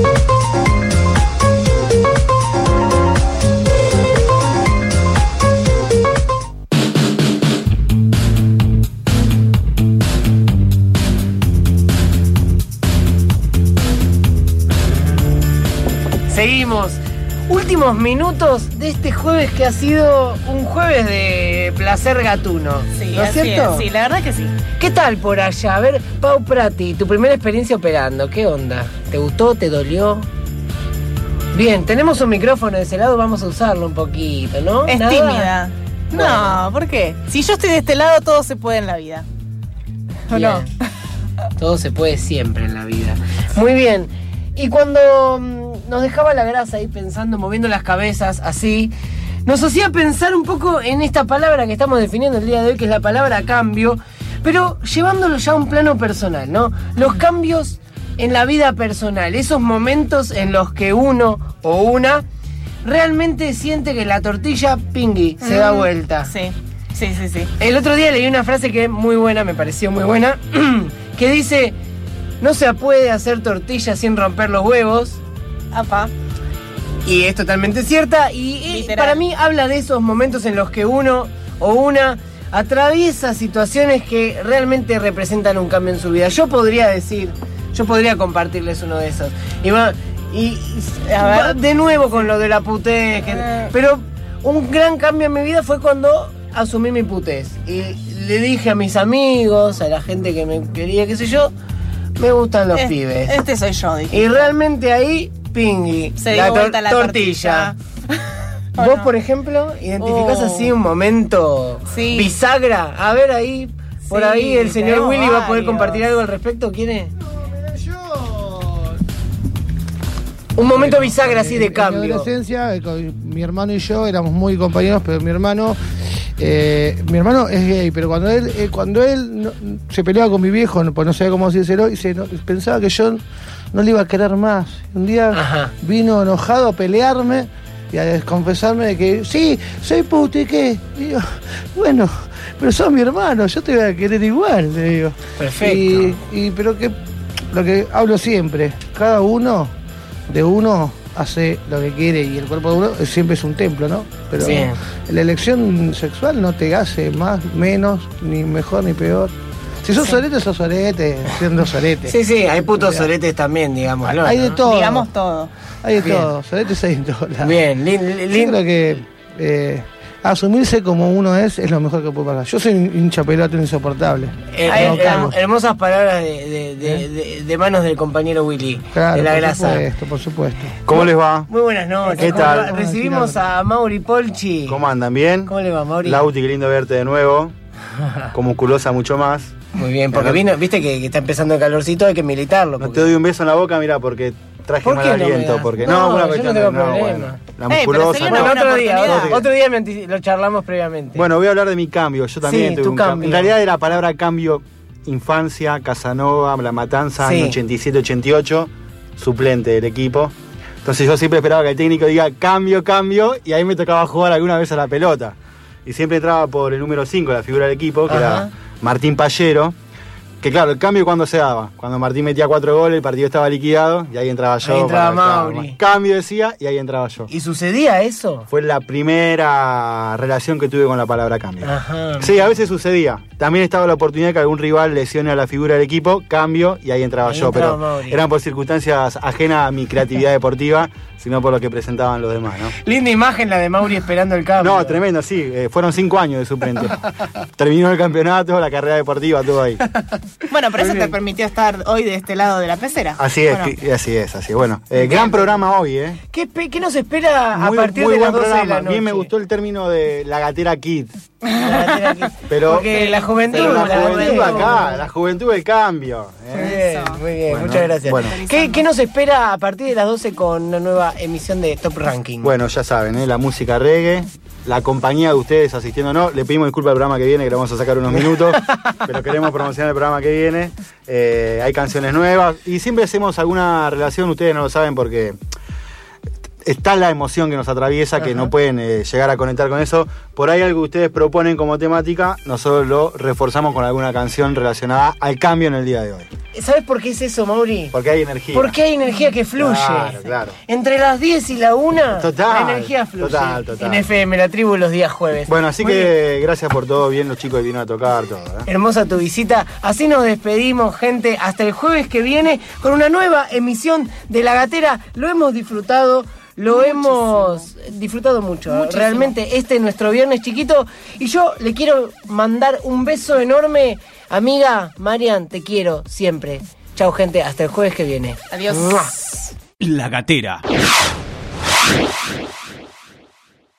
Speaker 2: Seguimos. Últimos minutos de este jueves que ha sido un jueves de placer gatuno.
Speaker 3: Sí,
Speaker 2: ¿no es cierto?
Speaker 3: Sí, la verdad que sí.
Speaker 2: ¿Qué tal por allá? A ver, Pau Prati, tu primera experiencia operando, ¿qué onda? ¿Te gustó? ¿Te dolió? Bien, tenemos un micrófono de ese lado, vamos a usarlo un poquito, ¿no?
Speaker 3: Es
Speaker 2: ¿Nada?
Speaker 3: tímida.
Speaker 2: Bueno.
Speaker 3: No, ¿por qué? Si yo estoy de este lado, todo se puede en la vida. ¿O
Speaker 2: Bien.
Speaker 3: no?
Speaker 2: Todo se puede siempre en la vida. Muy bien. Y cuando nos dejaba la grasa ahí pensando, moviendo las cabezas así, nos hacía pensar un poco en esta palabra que estamos definiendo el día de hoy, que es la palabra cambio, pero llevándolo ya a un plano personal, ¿no? Los cambios en la vida personal, esos momentos en los que uno o una realmente siente que la tortilla pingui se da vuelta.
Speaker 3: Sí.
Speaker 2: El otro día leí una frase que es muy buena, me pareció muy buena, que dice: no se puede hacer tortilla sin romper los huevos.
Speaker 3: Apa.
Speaker 2: Y es totalmente cierta. Y para mí habla de esos momentos en los que uno o una atraviesa situaciones que realmente representan un cambio en su vida. Yo podría compartirles uno de esos. Y a ver, de nuevo con lo de la putez. Pero un gran cambio en mi vida fue cuando asumí mi putez. Y le dije a mis amigos, a la gente que me quería, qué sé yo, me gustan los pibes.
Speaker 3: Este soy yo, dije.
Speaker 2: Y realmente ahí, pingui.
Speaker 3: Se dio vuelta la tortilla.
Speaker 2: ¿Vos, por ejemplo, identificás así un momento bisagra? A ver ahí, por ahí el señor Willy va a poder compartir algo al respecto. ¿Quién es? Un momento bisagra así de cambio.
Speaker 6: En mi adolescencia, mi hermano y yo éramos muy compañeros, pero mi hermano es gay, pero cuando él se peleaba con mi viejo, pues no sabía cómo decírselo, y pensaba que yo no le iba a querer más. Un día vino enojado a pelearme y a desconfesarme de que sí, soy puto, ¿y qué? Y digo, bueno, pero sos mi hermano, yo te voy a querer igual, le digo.
Speaker 2: Perfecto.
Speaker 6: Pero que lo que hablo siempre, cada uno de uno hace lo que quiere y el cuerpo de uno siempre es un templo, ¿no? Pero la elección sexual no te hace más, menos, ni mejor ni peor. Si sos sorete, sos sorete, siendo sorete.
Speaker 2: Sí, hay putos soretes también, digamos.
Speaker 6: Hay de todo.
Speaker 3: Digamos todo.
Speaker 6: Hay de todo, soretes hay de todo.
Speaker 2: Bien,
Speaker 6: yo creo que asumirse como uno es lo mejor que puede pasar. Yo soy un hincha pelota insoportable.
Speaker 2: Hermosas palabras de manos del compañero Willy,
Speaker 6: claro,
Speaker 2: de la grasa.
Speaker 6: Por supuesto.
Speaker 5: ¿Cómo les va?
Speaker 2: Muy buenas noches.
Speaker 5: ¿Qué tal?
Speaker 2: Recibimos a Mauri Polchi.
Speaker 5: ¿Cómo andan? ¿Bien?
Speaker 2: ¿Cómo le va, Mauri?
Speaker 5: Lauti, qué lindo verte de nuevo. Con musculosa mucho más.
Speaker 2: Muy bien, porque viste que está empezando el calorcito, hay que militarlo.
Speaker 5: No te doy un beso en la boca, mirá, porque traje mal aliento. Porque
Speaker 2: una cuestión
Speaker 5: de
Speaker 2: problema.
Speaker 5: Bueno, la musculosa.
Speaker 2: Otro día lo charlamos previamente.
Speaker 5: Bueno, voy a hablar de mi cambio. Yo también tuve un cambio. En realidad era palabra cambio, infancia, Casanova, La Matanza, año 87-88, suplente del equipo. Entonces yo siempre esperaba que el técnico diga cambio, y ahí me tocaba jugar alguna vez a la pelota. Y siempre entraba por el número 5, la figura del equipo, que era Martín Pallero. Que claro, el cambio cuando se daba. Cuando Martín metía 4 goles, el partido estaba liquidado y ahí entraba yo.
Speaker 2: Ahí entraba Mauri.
Speaker 5: Cambio decía y ahí entraba yo.
Speaker 2: ¿Y sucedía eso?
Speaker 5: Fue la primera relación que tuve con la palabra cambio.
Speaker 2: Ajá.
Speaker 5: Sí, a veces sucedía. También estaba la oportunidad que algún rival lesione a la figura del equipo, cambio y ahí entraba yo. Pero Mauri. Eran por circunstancias ajenas a mi creatividad deportiva, sino por lo que presentaban los demás, ¿no?
Speaker 2: Linda imagen la de Mauri esperando el cambio.
Speaker 5: No, tremendo, sí. Fueron 5 años de suplente. Terminó el campeonato, la carrera deportiva, todo ahí.
Speaker 3: Bueno, pero eso te permitió estar hoy de este lado de la pecera.
Speaker 5: Así es, así es. Bueno, gran programa hoy, ¿eh?
Speaker 2: ¿Qué nos espera a partir de las 12 de la noche?
Speaker 5: Bien, me gustó el término de la gatera kid.
Speaker 2: Pero porque la juventud,
Speaker 5: la juventud del cambio.
Speaker 2: Muy bien, muchas gracias. Bueno. ¿Qué nos espera a partir de las 12 con una nueva emisión de Top Ranking?
Speaker 5: Bueno, ya saben, la música reggae, la compañía de ustedes asistiendo, le pedimos disculpas al programa que viene, que le vamos a sacar unos minutos, pero queremos promocionar el programa que viene. Hay canciones nuevas y siempre hacemos alguna relación, ustedes no lo saben porque
Speaker 20: está la emoción que nos atraviesa, que no pueden llegar a conectar con eso. Por ahí algo que ustedes proponen como temática, nosotros lo reforzamos con alguna canción relacionada al cambio en el día de hoy.
Speaker 2: ¿Sabes por qué es eso, Mauri?
Speaker 20: Porque hay energía.
Speaker 2: Porque hay energía que fluye.
Speaker 20: Claro.
Speaker 2: Entre las 10 y la 1, la energía fluye.
Speaker 20: Total.
Speaker 2: En FM, la tribu, los días jueves.
Speaker 20: Bueno, así que gracias por todo, bien los chicos que vinieron a tocar, todo.
Speaker 2: Hermosa tu visita. Así nos despedimos, gente, hasta el jueves que viene con una nueva emisión de La Gatera. Lo hemos disfrutado. Hemos disfrutado mucho.
Speaker 3: Muchísimo.
Speaker 2: Realmente este es nuestro viernes chiquito. Y yo le quiero mandar un beso enorme. Amiga, Marian, te quiero siempre. Chau, gente, hasta el jueves que viene.
Speaker 3: Adiós.
Speaker 1: La Gatera.